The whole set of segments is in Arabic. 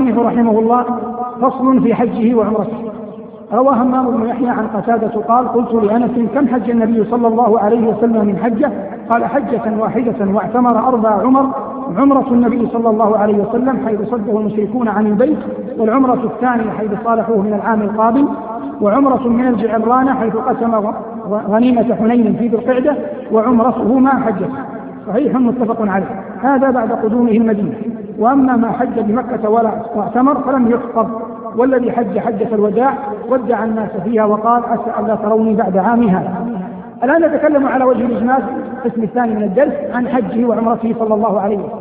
المصنف رحمه الله: فصل في حجه وعمرته. روى همام بن يحيى عن قتادة قال: قلت لأنس: كم حج النبي صلى الله عليه وسلم من حجة؟ قال: حجة واحدة واعتمر 4 عمر. عمرة النبي صلى الله عليه وسلم حيث صده المشركون عن البيت، والعمرة الثانية حيث صالحوه من العام القابل، وعمرة من الجعرانة حيث قسم غنيمة حنين في ذي القعدة، وعمرتهما حجة. صحيح متفق عليه. هذا بعد قدومه المدينة. وأما ما حج بمكة واعتمر فلم يحفظ، والذي حج حجة الوداع ودع الناس فيها وقال: عسى ألا تروني بعد عامي هذا. الآن نتكلم على وجه الإجمال في القسم الثاني من الدرس عن حجه وعمرته صلى الله عليه وسلم.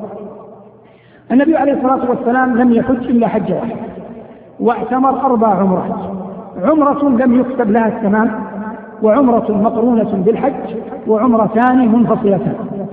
النبي عليه الصلاة والسلام لم يحج إلا حجة واحدة، واعتمر 4 عمرات. عمرة لم يكتب لها التمام، وعمرة مقرونة بالحج، وعمرتان منفصلتان.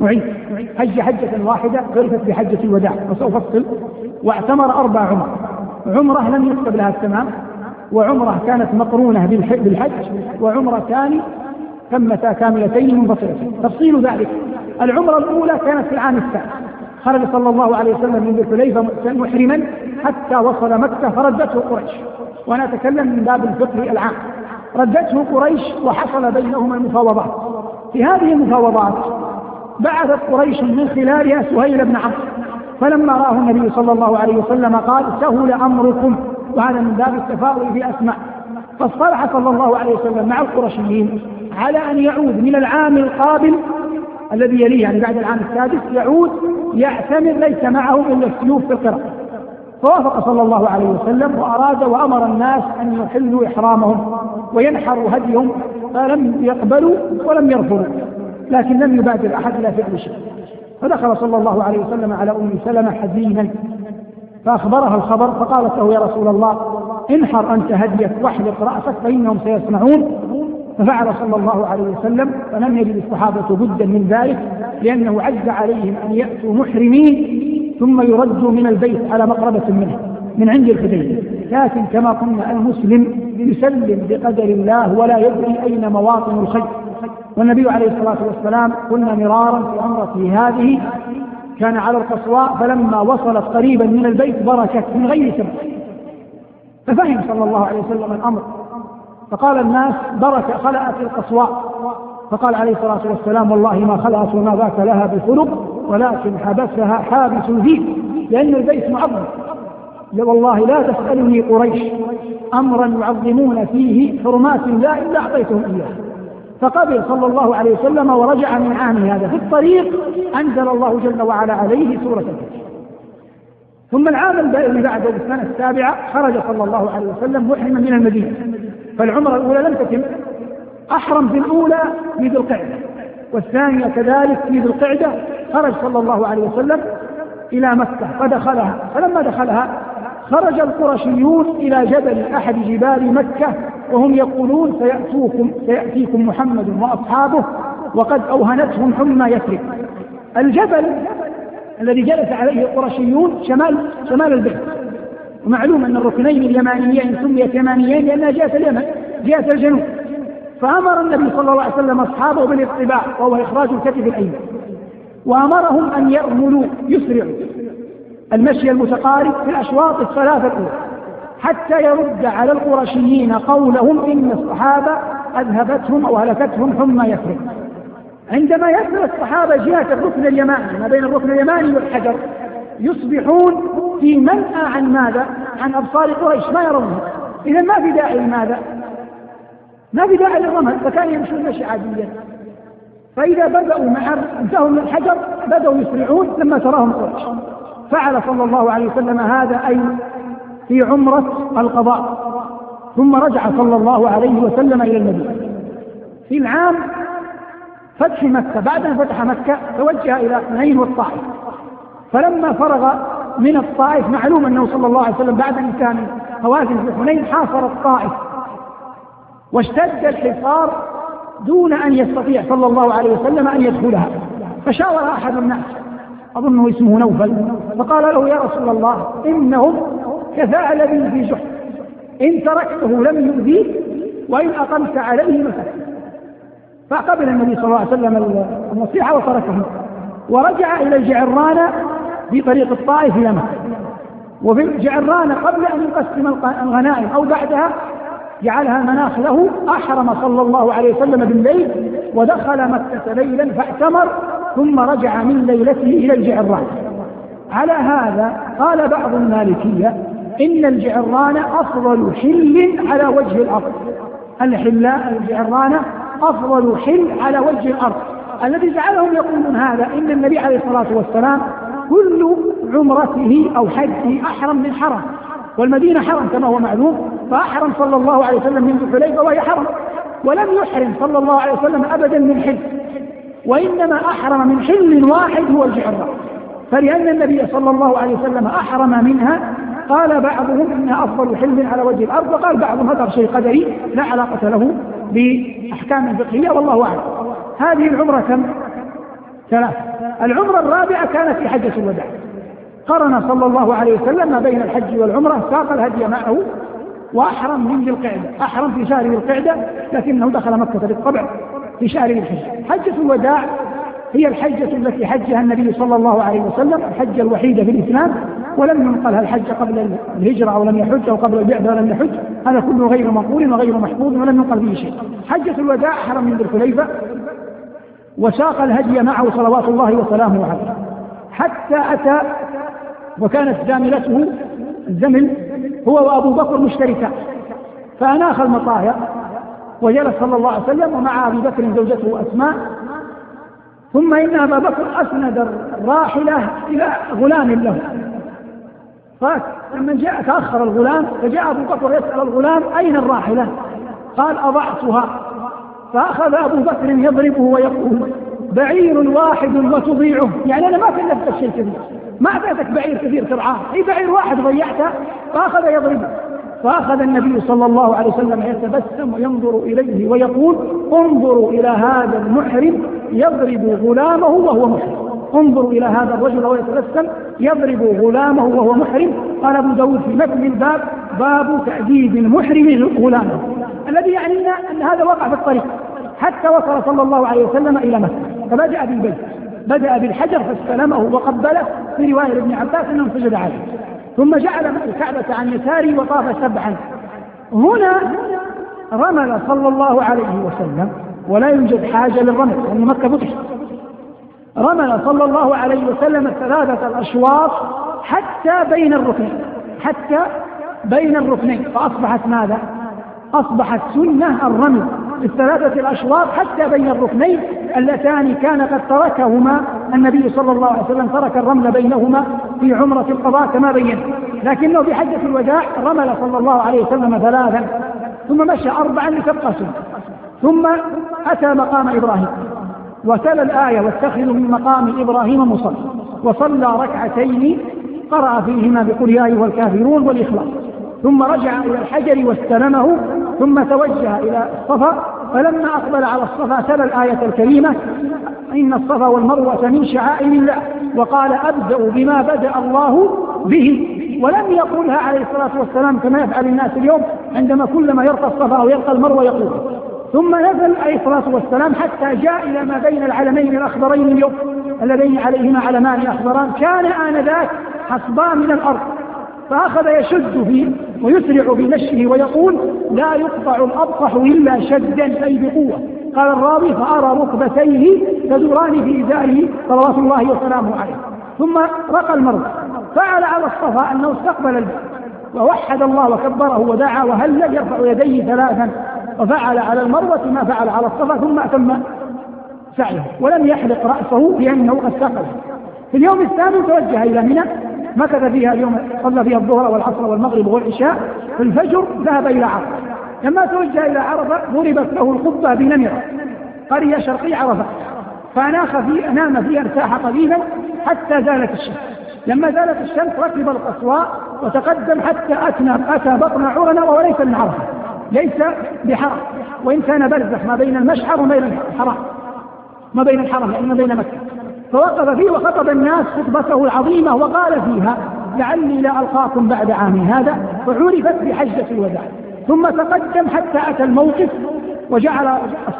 حج حجة واحدة عرفت بحجة الوداع، وسوف أفصل. واعتمر 4 عمر. عمرة لم يكتب لها التمام، وعمرة كانت مقرونة بالحج، وعمرتان تمتا كاملتين منفصلتين. تفصيل ذلك: العمرة الأولى كانت في العام الثالث، خرج صلى الله عليه وسلم من ذي الحليفة محرما حتى وصل مكة فردته قريش، وأنا أتكلم من باب الفقه العام. ردته قريش وحصل بينهما المفاوضات. في هذه المفاوضات بعثت قريش من خلالها سهيل بن عمرو، فلما راه النبي صلى الله عليه وسلم قال: سهل أمركم، وهذا من باب التفاؤل بأسماء. فاصطلح صلى الله عليه وسلم مع القرشيين على أن يعود من العام القابل الذي يليه، يعني بعد العام السادس، يعود يعتمر ليس معه إلا السيوف في القرى. فوافق صلى الله عليه وسلم وأراد وأمر الناس أن يحلوا إحرامهم وينحروا هديهم، فلم يقبلوا ولم يرفضوا، لكن لم يبادر أحد إلى فعل شيء. فدخل صلى الله عليه وسلم على أم سلمة حزينا فأخبرها الخبر، فقالت له: يا رسول الله، انحر أنت هديك واحلق رأسك فإنهم سيصنعون. ففعل صلى الله عليه وسلم، فلم يجد الصحابة بدا من ذلك، لأنه عز عليهم أن يأتوا محرمين ثم يردوا من البيت على مقربة منه من عند الحديبية. لكن كما قلنا المسلم يسلم بقدر الله ولا يدري أين مواطن الخير. والنبي عليه الصلاة والسلام قلنا مرارا في عمرته هذه كان على القصواء، فلما وصلت قريبا من البيت بركت من غير سبب، ففهم صلى الله عليه وسلم الأمر، فقال الناس: بركة خلأت القصواء. فقال عليه الصلاة والسلام: والله ما خلأت وما ذاك لها بخلق، ولكن حبسها حابس الذيب، لأن البيت معظم. والله لا تسألني قريش أمرا يعظمون فيه حرمات الله إلا أعطيتهم إياه. فقبل صلى الله عليه وسلم ورجع من عامه هذا. في الطريق أنزل الله جل وعلا عليه سورة الفتح. ثم العام اللي بعده بالسنة 7 خرج صلى الله عليه وسلم محرما من المدينة، فالعمرة الأولى لم تتم. أحرم في الأولى في ذي القعدة، والثانية كذلك في ذي القعدة. خرج صلى الله عليه وسلم إلى مكة فدخلها، فلما دخلها خرج القرشيون إلى جبل أحد جبال مكة، وهم يقولون: سيأتيكم محمد وأصحابه وقد أوهنتهم حمى يثرب. الجبل الذي جلس عليه القرشيون شمال البيت، ومعلوم أن الركنين اليمانيين سميت يمانيين لأنها جهة اليمن جهة الجنوب. فأمر النبي صلى الله عليه وسلم أصحابه بالاطباع، وهو إخراج الكتف الأيمن، وأمرهم أن يرملوا يسرعوا المشي المتقارب في الأشواط الثلاثة الأولى، حتى يرد على القرشيين قولهم: إن الصحابة أذهبتهم أو هلكتهم حمى يثرب. عندما يصل الصحابة جهة الركن اليماني ما بين الركن اليماني والحجر يصبحون في منأى عن ماذا؟ عن أبصار قريش، ما يرونه. إذا ما في داعي لماذا؟ ما في داعي للرمل، فكان يمشون مشي عاديا. فإذا بدأوا انتهوا من الحجر بدأوا يسرعون لما تراهم قريش. فعل صلى الله عليه وسلم هذا أي في عمرة القضاء، ثم رجع صلى الله عليه وسلم إلى المدينة. في العام فتح مكة، بعد أن فتح مكة توجه إلى حنين والطائف. فلما فرغ من الطائف، معلوم أنه صلى الله عليه وسلم بعد أن كان هوازن في حنين حاصر الطائف واشتد الحصار دون أن يستطيع صلى الله عليه وسلم أن يدخلها. فشاور أحد الناس أظنه اسمه نوفل، فقال له: يا رسول الله، إنهم كثعلب في جحر، إن تركته لم يؤذيك، وإن أقمت عليه مسك. فقبل النبي صلى الله عليه وسلم النصيحة وتركه، ورجع إلى الجعرانة في طريق الطائف إلى مكة. وفي الجعرانة قبل أن يقسم الغنائم أو بعدها جعلها مناخ له، أحرم صلى الله عليه وسلم بالليل ودخل مكة ليلا فاعتمر ثم رجع من ليلته إلى الجعرانة. على هذا قال بعض المالكية إن الجعرانة أفضل حل على وجه الأرض. الجعرانة أفضل حل على وجه الأرض. الذي جعلهم يقولون هذا إن النبي عليه الصلاة والسلام كل عمرته أو حجه أحرم من حرم، والمدينة حرم كما هو معلوم، فأحرم صلى الله عليه وسلم من ذي الحليفة وهي حرم، ولم يحرم صلى الله عليه وسلم أبدا من حل، وإنما أحرم من حل واحد هو الجعرانة. فلأن النبي صلى الله عليه وسلم أحرم منها قال بعضهم إنها أفضل حل على وجه الأرض، وقال بعضهم هذا شيء قدري لا علاقة له بأحكام فقهية والله أعلم. هذه العمرة كم؟ 3. العمرة الرابعة كانت في حجة الوداع. قرن صلى الله عليه وسلم ما بين الحج والعمرة، ساق الهدي معه وأحرم من ذي القعدة، أحرم في شهر ذي القعدة لكنه دخل مكة بالطبع في شهر ذي الحجة. حجة الوداع هي الحجة التي حجها النبي صلى الله عليه وسلم، الحجة الوحيدة في الإسلام، ولم ينقلها الحج قبل الهجرة أو لم يحج، أو قبل البعثة ولم يحج، هذا كله غير منقول وغير محفوظ ولم ينقل به شيء. حجة الوداع أحرم من ذي الحليفة وساق الهدي معه صلوات الله وسلامه عليه حتى أتى، وكانت زاملته الزمل هو وأبو بكر مشتركان، فأناخ المطايا وجلس صلى الله عليه وسلم ومع أبي بكر زوجته أسماء، ثم إن أبا بكر أسند الراحلة إلى غلام له، فلما جاء تأخر الغلام فجاء أبو بكر يسأل الغلام أين الراحلة؟ قال أضعتها. فأخذ أبو بكر يضربه ويقول بعير واحد وتضيعه، يعني أنا ما كلفتك شيء كثير، ما أعطيتك بعير كثير ترعاه، أي بعير واحد ضيعته. فأخذ يضربه، فأخذ النبي صلى الله عليه وسلم يتبسم وينظر إليه ويقول انظروا إلى هذا المحرم يضرب غلامه وهو محرم، انظروا إلى هذا الرجل وهو يتبسم يضرب غلامه وهو محرم. قال أبو داود في متن الباب باب تأديب المحرم غلامه، الذي يعني أن هذا وقع في الطريق حتى وصل صلى الله عليه وسلم إلى مكة، فبدأ بالبيت، بدأ بالحجر فاستلمه وقبله، في رواية ابن عباس أنه سجد عليه، ثم جعل الكعبة عن يساره وطاف 7. هنا رمل صلى الله عليه وسلم، ولا يوجد حاجة للرمل لأن مكة فتحت. رمل صلى الله عليه وسلم 3 أشواط حتى بين الركنين، فأصبحت ماذا؟ أصبحت سنة الرمل في 3 الأشواط حتى بين الركنين اللتان كان قد تركهما النبي صلى الله عليه وسلم، ترك الرمل بينهما في عمرة القضاء كما بين، لكنه في حجة الوداع رمل صلى الله عليه وسلم 3 ثم مشى 4 لتبقى سنة، ثم أتى مقام إبراهيم وتلا الآية واتخذوا من مقام إبراهيم مصلى، وصلى 2 ركعتين قرأ فيهما بقل يا أيها الكافرون والإخلاص، ثم رجع إلى الحجر واستلمه، ثم توجه إلى الصفا، فلما أقبل على الصفا تلا الآية الكريمة إن الصفا والمروة من شعائر الله، وقال أبدأ بما بدأ الله به، ولم يقولها عليه الصلاة والسلام كما يفعل الناس اليوم عندما كلما يرقى الصفا أو يرقى المروة يقول. ثم نزل عليه الصلاة والسلام حتى جاء إلى ما بين العلمين الأخضرين اليوم اللذين عليهما علمان أخضران، كان آنذاك حصبا من الأرض، فأخذ يشد فيه ويسرع بمشيه ويقول لا يقطع الأبطح إلا شدا أي بقوة. قال الراوي فأرى ركبتيه تدوران في إزاره صلوات الله وسلامه عليه، ثم رقى المروة، فعل على الصفا أنه استقبل البيت ووحد الله وكبره ودعا وهلل يرفع يديه 3، وفعل على المروة ما فعل على الصفا، ثم أتم سعيه ولم يحلق رأسه لأنه قد استقبل. في اليوم الثامن توجه إلى منى، مكث فيها اليوم، صلى فيها الظهر والعصر والمغرب والعشاء، في الفجر ذهب إلى عرفة. لما توجه إلى عرفة ضربت له القبة بنمرة، قرية شرقي عرفة، نام فيها ارتاح قليلا حتى زالت الشمس. لما زالت الشمس ركب القصواء وتقدم حتى أتى بطن عرنة، وهو ليس من عرفة، ليس بحرم، وإن كان برزخ ما بين المشعر وما بين الحرم، ما بين الحرم يعني ما بين مكة. فوقف فيه وخطب الناس خطبته العظيمة وقال فيها لعلي لا ألقاكم بعد عامي هذا، فعرفت بحجة الوداع. ثم تقدم حتى أتى الموقف وجعل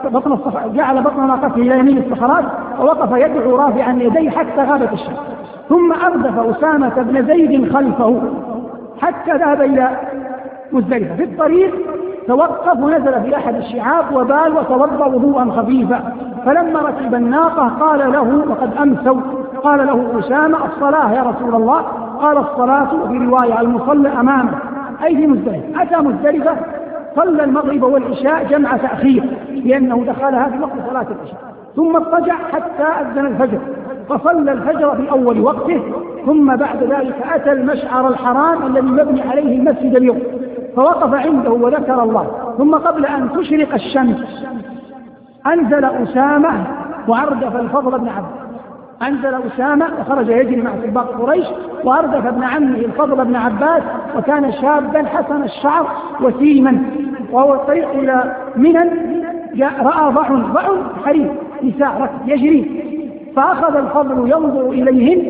بطن ناقته إلى يمين الصخرات، ووقف يدعو رافعا يديه حتى غابت الشمس، ثم أردف أسامة بن زيد خلفه حتى ذهب إلى مزدلفة. في الطريق توقف ونزل في أحد الشعاب وبال وتوضأ وضوءا خفيفا، فلما ركب الناقة قال له وقد أمسوا، قال له أسامة: الصلاة يا رسول الله؟ قال: الصلاة في رواية المصلى أمامه، أي في مزدلفة. أتى مزدلفة صلى المغرب والعشاء جمع تأخير لأنه دخلها في وقت صلاة العشاء، ثم اضطجع حتى أذن الفجر فصلى الفجر في أول وقته، ثم بعد ذلك أتى المشعر الحرام الذي مبني عليه المسجد اليوم فوقف عنده وذكر الله، ثم قبل أن تشرق الشمس أنزل أسامة وأردف الفضل بن عباس. أنزل أسامة وخرج يجري مع سباق قريش وأردف ابن عمه الفضل بن عباس، وكان شابا حسن الشعر وسيما، وهو الطريق إلى منى رأى ضع حريم نساء ركب يجري، فأخذ الفضل ينظر إليهن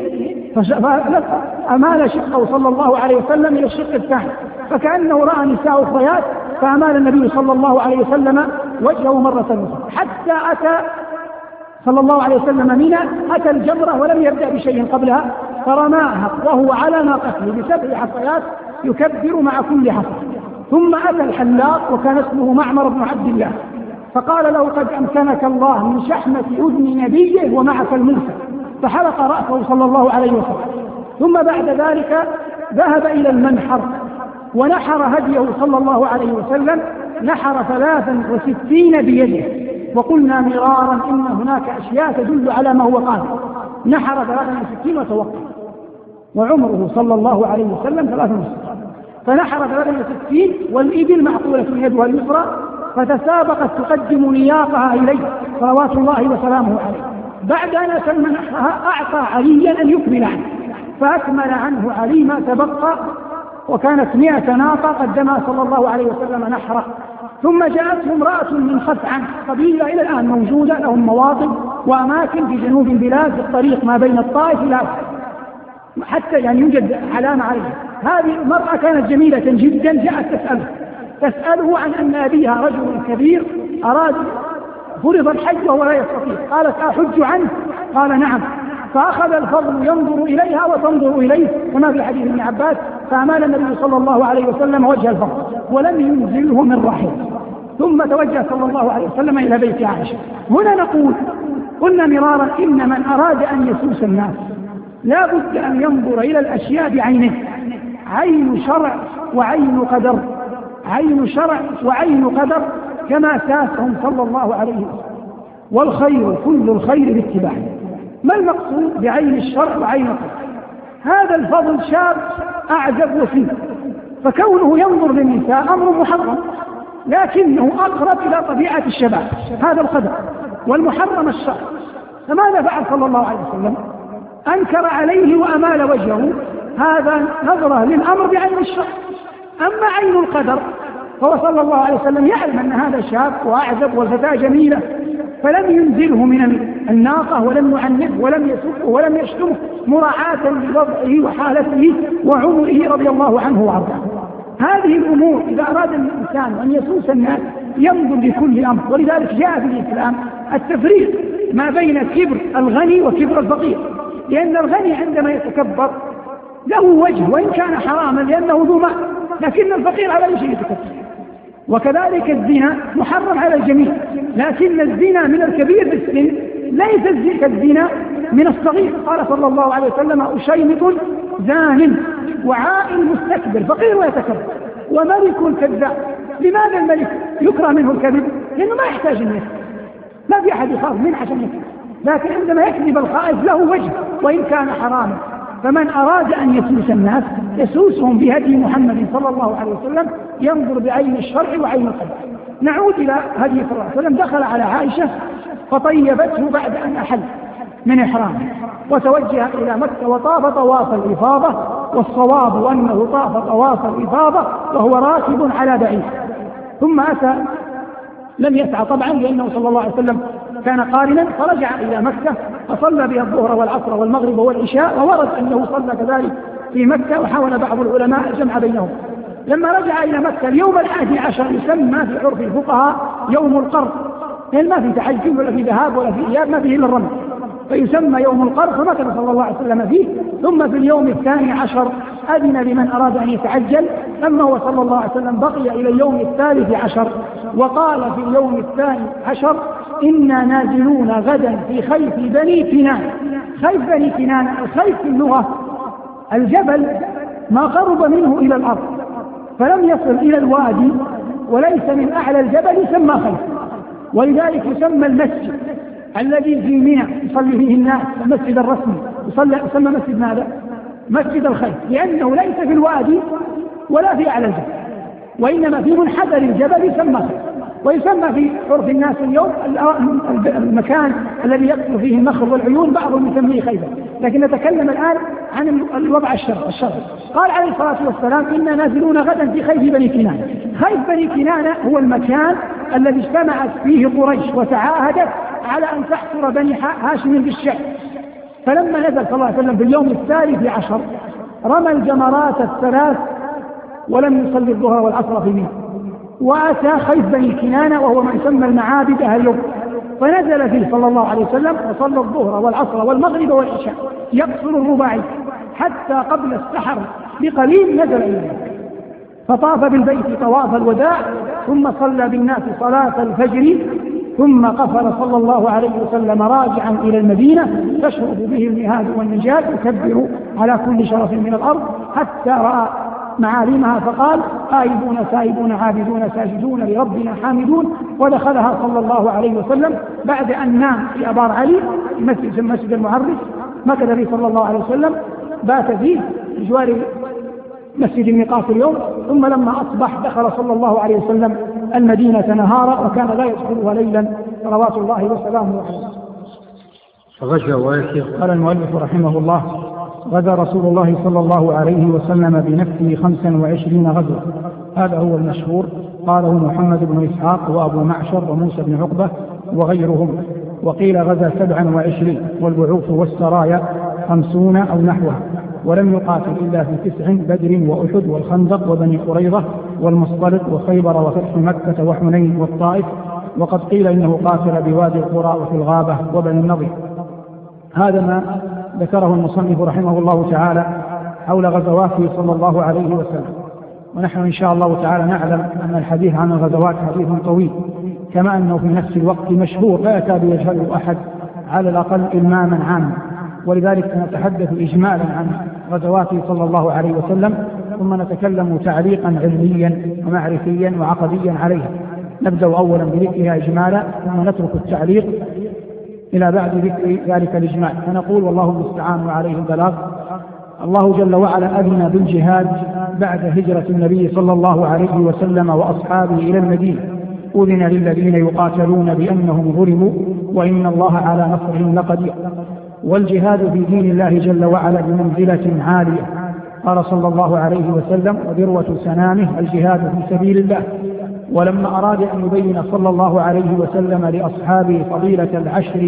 فأمال شقه صلى الله عليه وسلم إلى الشق الثاني، فكأنه رأى نساء أخريات فأمال النبي صلى الله عليه وسلم وجهه مرة أخرى حتى أتى صلى الله عليه وسلم منى، أتى الجمرة ولم يبدأ بشيء قبلها فرماها وهو على ناقته ب7 حصيات يكبر مع كل حصى. ثم أتى الحلاق وكان اسمه معمر بن عبد الله فقال له: قد أمكنك الله من شحمة أذن نبيه ومعك الموسى، فحلق رأسه صلى الله عليه وسلم. ثم بعد ذلك ذهب إلى المنحر ونحر هديه صلى الله عليه وسلم، نحر 63 بيده، وقلنا مرارا إن هناك أشياء تدل على ما هو قال. نحر 63 وتوقف، وعمره صلى الله عليه وسلم 63، فنحر 63 والإبل معقولة يدها اليسرى فتسابقت تقدم نياقها إليه صلوات الله وسلامه عليه. بعد أن أتم نحرها أعطى عليا أن يكمل عنه، فأكمل عنه علي ما تبقى، وكانت 100 ناقة قدمها صلى الله عليه وسلم نحره. ثم جاءته امرأة من خثعم، قبيلة إلى الآن موجودة، لهم مواطن وأماكن في جنوب البلاد في الطريق ما بين الطائف إلى حتى يعني يوجد علامة عليها. هذه المرأة كانت جميلة جدا، جاءت تسأله عن أن أبيها رجل كبير أراد فرض الحج وهو لا يستطيع، قالت: أحج عنه؟ قال: نعم. فأخذ الفضل ينظر إليها وتنظر إليه كما في حديث ابن عباس، فأمال النبي صلى الله عليه وسلم وجه الفضل ولم ينزله من رحل، ثم توجه صلى الله عليه وسلم إلى بيت عائشة. هنا نقول: قلنا مرارا إن من أراد أن يسوس الناس لا بد أن ينظر إلى الأشياء بعينه، عين شرع وعين قدر، عين شرع وعين قدر كما ساسهم صلى الله عليه وسلم. والخير كل الخير باتباعه. ما المقصود بعين الشرع وعين القدر؟ هذا الفضل شاب أعزب وسيم، فكونه ينظر للنساء أمر محرم، لكنه أقرب إلى طبيعة الشباب، هذا القدر، والمحرم الشرع. فماذا فعل صلى الله عليه وسلم؟ أنكر عليه وأمال وجهه، هذا نظرة للأمر بعين الشرع. أما عين القدر فهو صلى الله عليه وسلم يعلم أن هذا شاب وأعزب والفتاة جميلة، فلم ينزله من الناقة ولم يعنفه ولم يسبه ولم يشتمه مراعاة لوضعه وحالته وعمره رضي الله عنه وارضاه. هذه الأمور إذا أراد الإنسان أن يسوس الناس ينظر لكل أمر، ولذلك جاء في الإسلام التفريق ما بين كبر الغني وكبر الفقير، لأن الغني عندما يتكبر له وجه وإن كان حراما لأنه ذو مال، لكن الفقير على أي شيء يتكبر. وكذلك الزنا محرم على الجميع، لكن الزنا من الكبير بالسن ليس كالزنا من الصغير. قال صلى الله عليه وسلم: أشيمط زان وعائل مستكبر، فقير ويتكبر، وملك كذاب. لماذا الملك يكره منه الكذب؟ لأنه ما يحتاج أن يكذب، ما في أحد يخاف منه عشان يكذب، لكن عندما يكذب الخائف له وجه وإن كان حراما. فمن أراد أن يسوس الناس يسوسهم بهدي محمد صلى الله عليه وسلم، ينظر بعين الشرع وعين القدر. نعود إلى هدي صلى الله عليه وسلم. دخل على عائشة فطيبته بعد أن أحل من إحرامه، وتوجه إلى مكة وطاف طواف الإفاضة، والصواب أنه طاف طواف الإفاضة وهو راكب على بعير. ثم أتى، لم يسعى طبعا لأنه صلى الله عليه وسلم كان قارنا، فرجع إلى مكة فصلى بها الظهر والعصر والمغرب والعشاء، وورد أنه صلى كذلك في مكة، وحاول بعض العلماء الجمع بينهم. لما رجع إلى مكة اليوم 11 يسمى في عرف الفقهاء يوم القر، لأن ما في تحجم ولا في ذهاب ولا في إياب، ما فيه إلا الرمل، فيسمى يوم القر، فمكث صلى الله عليه وسلم فيه. ثم في اليوم 12 أذن لمن أراد أن يتعجل. أما هو صلى الله عليه وسلم بقي إلى اليوم 13 وقال في اليوم 12 إنا نازلون غدا في خيف بني كنان. خيف بني كنان، الخيف في اللغة الجبل ما قرب منه إلى الأرض فلم يصل إلى الوادي وليس من أعلى الجبل يسمى خيف، ولذلك يسمى المسجد الذي في منى يصلي فيه الناس المسجد الرسمي يسمى مسجد ماذا؟ مسجد الخيف، لأنه ليس في الوادي ولا في أعلى الجبل وإنما في منحدر الجبل يسمى خيف. ويسمى في عرف الناس اليوم المكان الذي يكثر فيه النخل والعيون بعضهم يسميه خيفا، لكن نتكلم الآن عن الوضع الشرعي. قال عليه الصلاة والسلام إنا نازلون غدا في خيف بني كنانة. خيف بني كنانة هو المكان الذي اجتمعت فيه قريش وتعاهدت على أن تحصر بني هاشم بالشعب. فلما نزل صلى الله عليه وسلم في اليوم 13 رمى الجمرات 3 ولم يصلي الظهر والعصر في منى، وأتى خيف بني كنانة وهو ما يسمى المعابد أهل اليوم، فنزل فيه صلى الله عليه وسلم وصلى الظهر والعصر والمغرب والعشاء يقصر الرباعي حتى قبل السحر بقليل نزل إليه فطاف بالبيت طواف الوداع ثم صلى بالناس صلاة الفجر ثم قفل صلى الله عليه وسلم راجعا إلى المدينة تشرب به المهاد والنجاد يكبر على كل شرف من الأرض حتى رأى معالمها فقال آيبون سائبون عابدون ساجدون لربنا حامدون، ودخلها صلى الله عليه وسلم بعد أن نام في أبار علي في مسجد المعرس مكث فيه صلى الله عليه وسلم بات فيه بجوار مسجد الميقات اليوم، ثم لما أصبح دخل صلى الله عليه وسلم المدينة نهارا وكان لا يدخلها ليلا صلوات الله وسلامه عليه. قال المؤلف رحمه الله غزا رسول الله صلى الله عليه وسلم بنفسه 25 غزوة، هذا هو المشهور، قاله محمد بن إسحاق وأبو معشر وموسى بن عقبة وغيرهم، وقيل غزا 27 والبعوث والسرايا 50 أو نحوها، ولم يقاتل إلا في 9 بدر وأحد والخندق وبني قريظة والمصطلق وخيبر وفتح مكة وحنين والطائف، وقد قيل إنه قاتل بوادي القرى وفي الغابة وبني النضر. هذا ما ذكره المصنف رحمه الله تعالى حول غزواته صلى الله عليه وسلم. ونحن إن شاء الله تعالى نعلم أن الحديث عن الغزوات حديث طويل، كما أنه في نفس الوقت مشهور لا يكاد يجهله أحد على الأقل إلماما عاما، ولذلك سنتحدث إجمالا عن غزواته صلى الله عليه وسلم ثم نتكلم تعليقا علميا ومعرفيا وعقديا عليها. نبدأ أولا بذكرها إجمالا ثم نترك التعليق إلى بعد ذكر ذلك الإجمال، فنقول والله المستعان وعليه البلاغ. الله جل وعلا أذن بالجهاد بعد هجرة النبي صلى الله عليه وسلم وأصحابه إلى المدينة، أذن للذين يقاتلون بأنهم ظلموا وإن الله على نصرهم لقدير. والجهاد في دين الله جل وعلا بمنزلة عالية، قال صلى الله عليه وسلم وذروة سنامه الجهاد في سبيل الله. ولما أراد أن يبين صلى الله عليه وسلم لأصحابه فضيلة العشر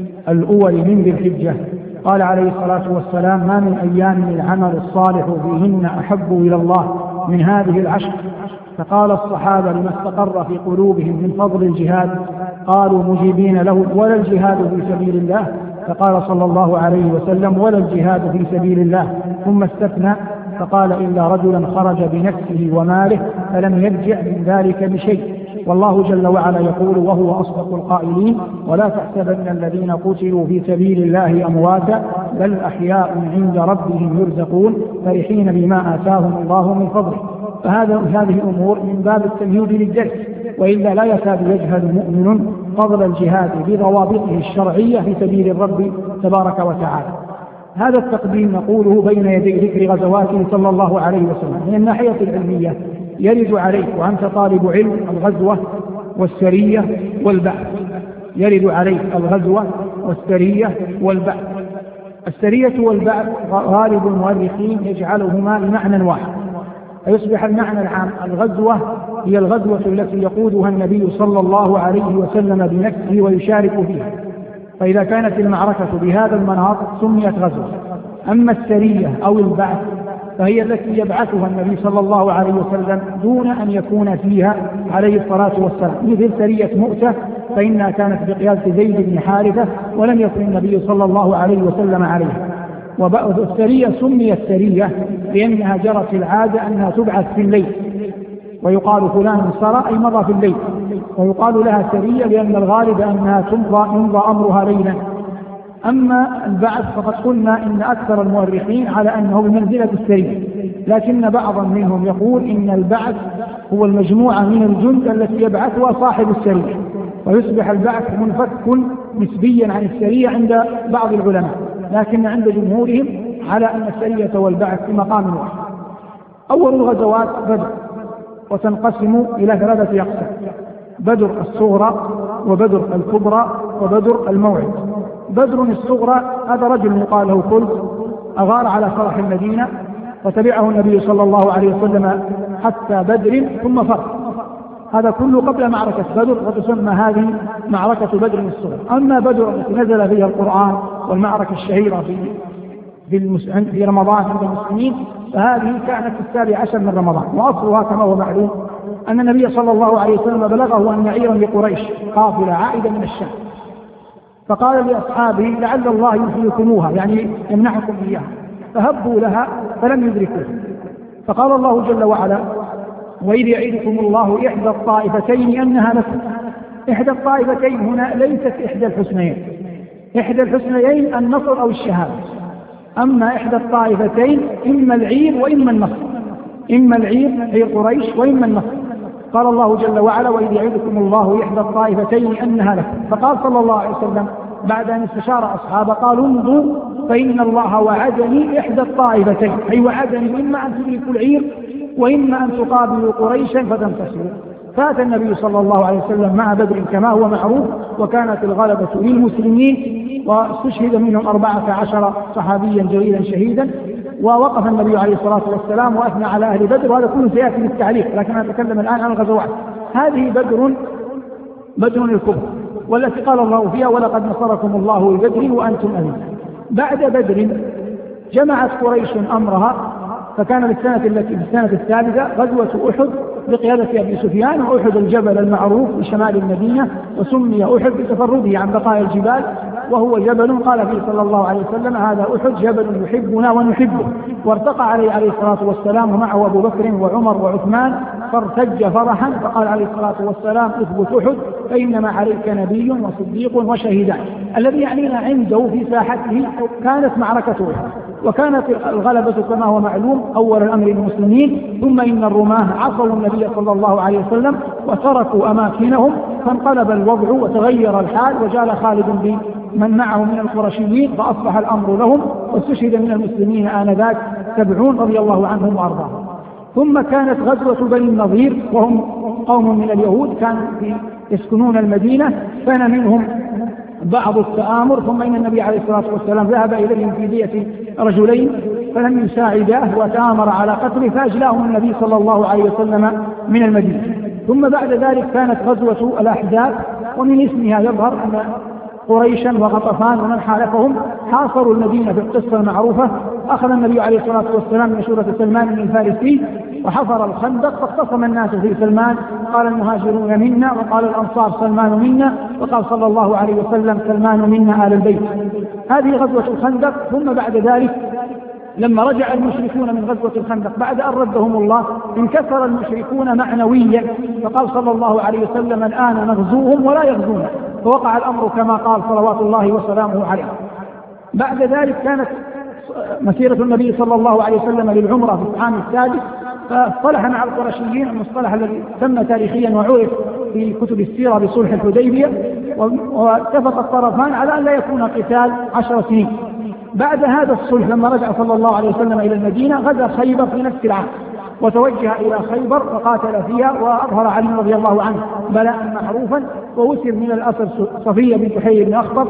الأول من ذي الحجة قال عليه الصلاة والسلام ما من أيام العمل الصالح فيهن أحب إلى الله من هذه العشر. فقال الصحابة لما استقر في قلوبهم من فضل الجهاد قالوا مجيبين له ولا الجهاد في سبيل الله؟ فقال صلى الله عليه وسلم ولا الجهاد في سبيل الله، ثم استثنى فقال إلا رجلا خرج بنفسه وماله فلم يرجع من ذلك بشيء. والله جل وعلا يقول وهو أصدق القائلين ولا تحسبن الذين قتلوا في سبيل الله أمواتا بل أحياء عند ربهم يرزقون فرحين بما آتاهم الله من فضله. فهذه الأمور من باب التمهيد للدرس، وإلا لا يكاد يجهل مؤمن فضل الجهاد بضوابطه الشرعية في سبيل الرب تبارك وتعالى. هذا التقديم نقوله بين يدي ذكر غزواته صلى الله عليه وسلم. من الناحية العلمية يرد عليك وأنت طالب علم الغزوة والسرية والبعث، يرد عليك الغزوة والسرية والبعث. السرية والبعث غالب المؤرخين يجعلهما لمعنى واحد، فيصبح المعنى العام الغزوة هي الغزوة التي يقودها النبي صلى الله عليه وسلم بنفسه ويشارك فيها، فإذا كانت المعركة بهذا المناط سميت غزوة. أما السرية أو البعث فهي التي يبعثها النبي صلى الله عليه وسلم دون أن يكون فيها عليه الصلاة والسلام، مثل سرية مؤتة فإنها كانت بقيادة زيد بن حارثة ولم يكن النبي صلى الله عليه وسلم عليها. والسرية سميت سرية لأنها جرت العادة أنها تبعث في الليل، ويقال فلان سرى أي مضى في الليل، ويقال لها سرية لأن الغالب أنها يمضى أمرها ليلا. أما البعث فقد قلنا إن أكثر المؤرخين على أنه بمنزلة السرية، لكن بعضا منهم يقول إن البعث هو المجموعة من الجند التي يبعثها صاحب السرية، ويصبح البعث منفك نسبيا عن السرية عند بعض العلماء، لكن عند جمهورهم على أن السرية والبعث في مقام واحد. أول الغزوات بدر، وتنقسم إلى 3 أقسام: بدر الصغرى، وبدر الكبرى، وبدر الموعد. بدر الصغرى هذا رجل يقال له خلد أغار على فرح المدينة، وتبعه النبي صلى الله عليه وسلم حتى بدر ثم فرح. هذا كله قبل معركة بدر، وتسمى هذه معركة بدر الصغرى. أما بدر التي نزل فيها القرآن والمعركة الشهيرة في رمضان عند المسلمين، فهذه كانت في 17 من رمضان، وأصلها كما هو معلوم أن النبي صلى الله عليه وسلم بلغه أن عيرا لقريش قافلة عائدة من الشام، فقال لأصحابه لعل الله يحييكموها، يعني يمنعكم إياها، فهبوا لها فلم يدركوها. فقال الله جل وعلا: وإذ يعدكم الله إحدى الطائفتين أنها لكم. إحدى الطائفتين هنا ليست إحدى الحسنيين، إحدى الحسنيين النصر أو الشهادة، أما إحدى الطائفتين إما العير وإما النصر، إما العير عير قريش وإما النصر. قال الله جل وعلا: وإذ يعدكم الله إحدى الطائفتين أنها لكم. فقال صلى الله عليه وسلم بعد أن استشار أصحابه قالوا: امضوا فإن الله وعدني إحدى الطائفتين، أي وعدني إما أن تدركوا العير وإما أن تقابلوا قريشا فتنتصروا. فات النبي صلى الله عليه وسلم مع بدر كما هو معروف، وكانت الغلبة للمسلمين، واستشهد منهم 14 صحابيا جليلا شهيدا. ووقف النبي عليه الصلاة والسلام وأثنى على أهل بدر، وهذا كله سيأتي بالتعليق، لكن أنا أتكلم الآن عن الغزوات. هذه بدر الكبرى، والتي قال الله فيها: ولقد نصركم الله ببدر وأنتم أذلة. بعد بدر جمعت قريش أمرها، فكان في السنة الثالثة غزوة أحد بقيادة أبي سفيان، وأحد الجبل المعروف بشمال المدينة، وسمي أحد بتفرده عن بقايا الجبال، وهو جبل قال فيه صلى الله عليه وسلم: هذا أحد جبل يحبنا ونحبه. وارتقى عليه الصلاة والسلام ومعه أبو بكر وعمر وعثمان، فارتج فرحا، فقال عليه الصلاة والسلام: اثبت أحد فإنما عليك نبي وصديق وشهيدان. الذي يعنينا عنده في ساحته كانت معركة أحد، وكانت الغلبة كما هو معلوم أول الأمر للمسلمين، ثم إن الرماة عصوا النبي صلى الله عليه وسلم وتركوا أماكنهم، فانقلب الوضع وتغير الحال، وجال خالد بمن معه من القرشيين، فأصبح الأمر لهم، واستشهد من المسلمين آنذاك 70 رضي الله عنهم وأرضاهم. ثم كانت غزوة بني النضير، وهم قوم من اليهود كانوا يسكنون المدينة، كان منهم بعض التآمر، ثم إن النبي عليه الصلاة والسلام ذهب إليهم في دية رجلين فلم يساعداه، وتآمر على قتله، فأجلاهم النبي صلى الله عليه وسلم من المدينة. ثم بعد ذلك كانت غزوة الأحزاب، ومن اسمها يظهر أن قريشا وغطفان ومن حالفهم حاصروا المدينة في القصة المعروفة. أخذ النبي عليه الصلاة والسلام من شورة سلمان الفارسي وحفر الخندق، فاختصم الناس في سلمان، قال المهاجرون منا، وقال الأنصار سلمان منا، وقال صلى الله عليه وسلم سلمان منا آل البيت. هذه غزوة الخندق. ثم بعد ذلك لما رجع المشركون من غزوة الخندق بعد أن ردهم الله، انكسر المشركون معنويا، فقال صلى الله عليه وسلم: الآن نغزوهم ولا يغزونا، فوقع الأمر كما قال صلوات الله وسلامه عليه. بعد ذلك كانت مسيرة النبي صلى الله عليه وسلم للعمرة في العام السادس، فاصطلح مع القرشيين المصطلح الذي تم تاريخيا وعرف في كتب السيرة بصلح الحديبية، واتفق الطرفان على أن لا يكون قتال 10 سنين. بعد هذا الصلح لما رجع صلى الله عليه وسلم إلى المدينة غزا خيبر في نفس العام، وتوجه إلى خيبر وقاتل فيها، وأظهر علي رضي الله عنه بلاء معروفا، ووسر من الأسر صفية بنت حيي بن أخطب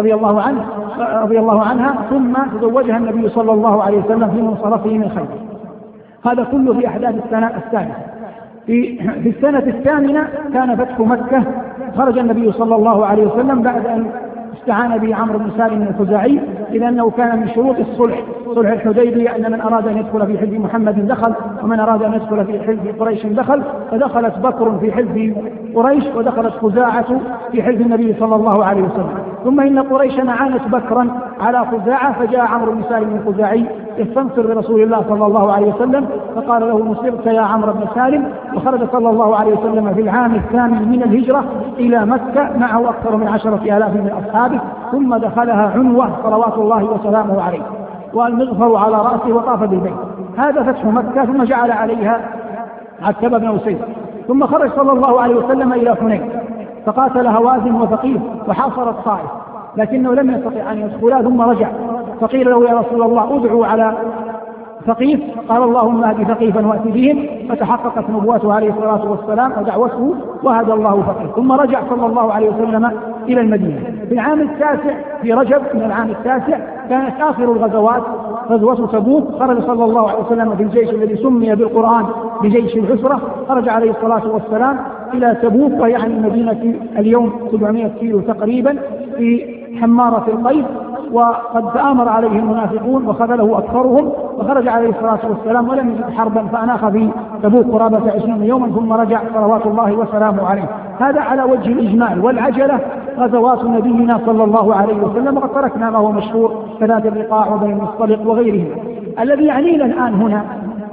رضي الله عنها، ثم تزوجها النبي صلى الله عليه وسلم في منصرفه من خيبر. هذا كله في أحداث السنة الثالثة. في السنة الثامنة كان فتح مكة، خرج النبي صلى الله عليه وسلم بعد أن استعان به عمرو بن سالم الخزاعي، إذ أنه كان من شروط الصلح صلح الحديبية أن من أراد أن يدخل في حلف محمد دخل، ومن أراد أن يدخل في حلف قريش دخل، فدخلت بكر في حلف قريش، ودخلت خزاعة في حلف النبي صلى الله عليه وسلم. ثم إن قريشا عانت بكرا على خزاعة، فجاء عمرو بن سالم الخزاعي يستنصر لرسول الله صلى الله عليه وسلم، فقال له: نصرت يا عمرو بن سالم. وخرج صلى الله عليه وسلم في العام الثامن من الهجرة إلى مكة معه أكثر من 10,000 من أصحابه، ثم دخلها عنوة صلوات الله وسلامه عليه والمغفر على رأسه وطاف بالبيت. هذا فتح مكة، ثم جعل عليها عتبة بن أسيد. ثم خرج صلى الله عليه وسلم إلى حنين فقاتل هوازن وثقيف وحاصر الطائف، لكنه لم يستطع أن يدخلها، ثم رجع فقيل له: يا رسول الله ادعوا على ثقيف. قال: اللهم اهد ثقيفا وأت بهم، فتحققت نبوته عليه الصلاة والسلام ودعوته وهدى الله ثقيف. ثم رجع صلى الله عليه وسلم إلى المدينة. في العام التاسع في رجب من العام التاسع كانت آخر الغزوات غزوة تبوك. خرج صلى الله عليه وسلم في الجيش الذي سمي بالقرآن بجيش العسرة، خرج عليه الصلاة والسلام إلى تبوك، وهي عن المدينة اليوم 700 كيلو تقريبا، في حمارة القيس. وقد تآمر عليه المنافقون وخذله أكثرهم، وخرج عليه الصلاة والسلام ولم يجد حربا، فأناخ في تبوك قرابة 20 يوما، ثم رجع صلوات الله وسلامه عليه. هذا على وجه الإجمال. والعجلة غزوات نبينا صلى الله عليه وسلم، وقد تركنا ما هو مشهور كذات الرقاع وبني المصطلق وغيرهم. الذي يعنينا الآن هنا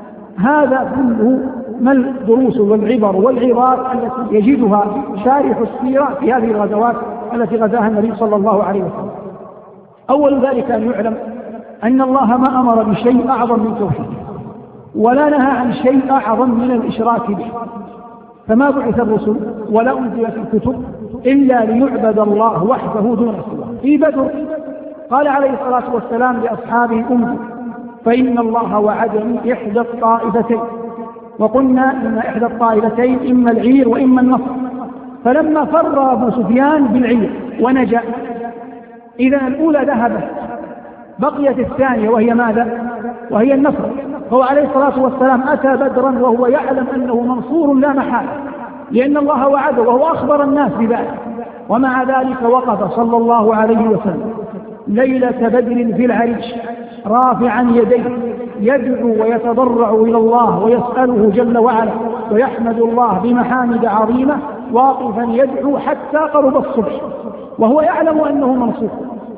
هذا كله ما الدروس والعبر والعظات التي يجدها شارح السيرة في هذه الغزوات التي غزاها النبي صلى الله عليه وسلم. أول ذلك أن يعلم أن الله ما أمر بشيء أعظم من توحيده، ولا نهى عن شيء أعظم من الإشراك به. فما بعث الرسل ولا أنزلت الكتب إلا ليعبد الله وحده دون سواه. في بدر قال عليه الصلاة والسلام لأصحابه: انظروا فإن الله وعدني إحدى الطائفتين، وقلنا إن إحدى الطائفتين إما العير وإما النصر. فلما فر أبو سفيان بالعير ونجا، إذا الأولى ذهبت، بقيت الثانية وهي ماذا؟ وهي النصر. هو عليه الصلاة والسلام أتى بدرا وهو يعلم أنه منصور لا محالة، لأن الله وعده وهو أخبر الناس بذلك. ومع ذلك وقف صلى الله عليه وسلم ليلة بدر في العريش رافعا يديه يدعو ويتضرع إلى الله ويسأله جل وعلا ويحمد الله بمحامد عظيمة، واقفا يدعو حتى قرب الصبح وهو يعلم أنه منصور،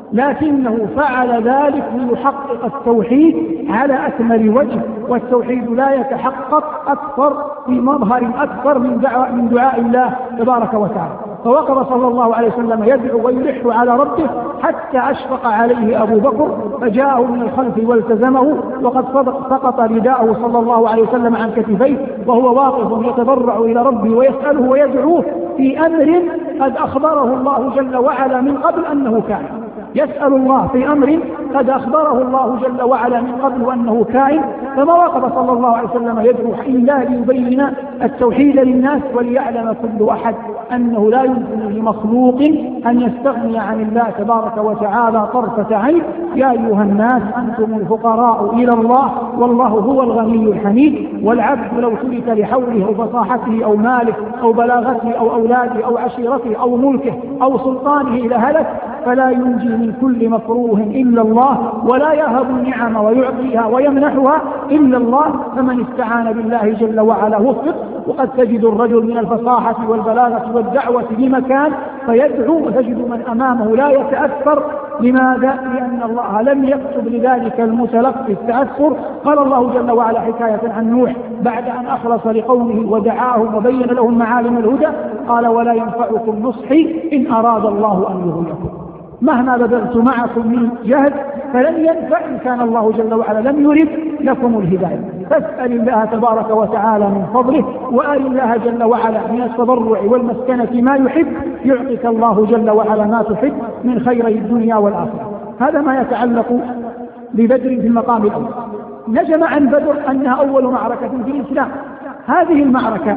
لكنه فعل ذلك ليحقق التوحيد على أكمل وجه. والتوحيد لا يتحقق أكثر في مظهر أكثر من دعاء الله تبارك وتعالى. فوقف صلى الله عليه وسلم يدعو ويلح على ربه حتى أشفق عليه أبو بكر فجاءه من الخلف والتزمه، وقد سقط رداءه صلى الله عليه وسلم عن كتفيه وهو واقف يتضرع إلى ربه ويسأله ويدعوه في أمر قد أخبره الله جل وعلا من قبل أنه كان. يسأل الله في أمر قد أخبره الله جل وعلا من قبل أنه كائن. فما وقف صلى الله عليه وسلم يدعو إلا ليبين التوحيد للناس وليعلم كل أحد أنه لا يمكن لمخلوق أن يستغني عن الله تبارك وتعالى طرفة عين. يا أيها الناس أنتم الفقراء إلى الله والله هو الغني الحميد. والعبد لو ترك لحوله أو فصاحته أو ماله أو بلاغته أو أولاده أو عشيرته أو ملكه أو سلطانه إلى هلك، فلا ينجي من كل مكروه إلا الله، ولا يهب النعم ويعطيها ويمنحها إلا الله. فمن استعان بالله جل وعلا وفق. وقد تجد الرجل من الفصاحة والبلاغة والدعوة بمكان فيدعو، وتجد من أمامه لا يتأثر. لماذا؟ لأن الله لم يكتب لذلك المتلقي التأثر. قال الله جل وعلا حكاية عن نوح بعد أن أخلص لقومه ودعاهم وبين لهم معالم الهدى، قال: ولا ينفعكم نصحي إن أراد الله أن يغويكم. مهما بذلت معكم من جهد فلن ينفع إن كان الله جل وعلا لم يرد لكم الهداية. فاسأل الله تبارك وتعالى من فضله، وآل الله جل وعلا من التضرع والمسكنة ما يحب، يعطيك الله جل وعلا ما تحب من خيري الدنيا والآخرة. هذا ما يتعلق ببدر في المقام الأول. نجم عن بدر أنها أول معركة في الإسلام. هذه المعركة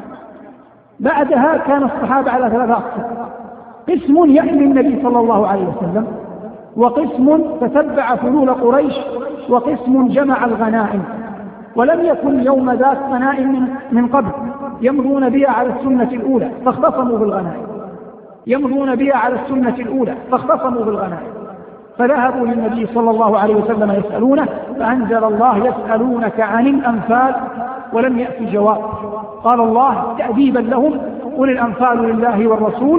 بعدها كان الصحابة على 3 أقسام: قسم يحمي النبي صلى الله عليه وسلم، وقسم تتبع فلول قريش، وقسم جمع الغنائم. ولم يكن يوم ذاك غنائم من قبل يمضون بها على السنة الأولى فاختصموا بالغنائم، يمضون بها على السنة الأولى فاختصموا بالغنائم. فذهبوا للنبي صلى الله عليه وسلم يسألونه، فأنزل الله: يسألونك عن الأنفال، ولم يأتي جواب. قال الله تأديبا لهم: قل الأنفال لله والرسول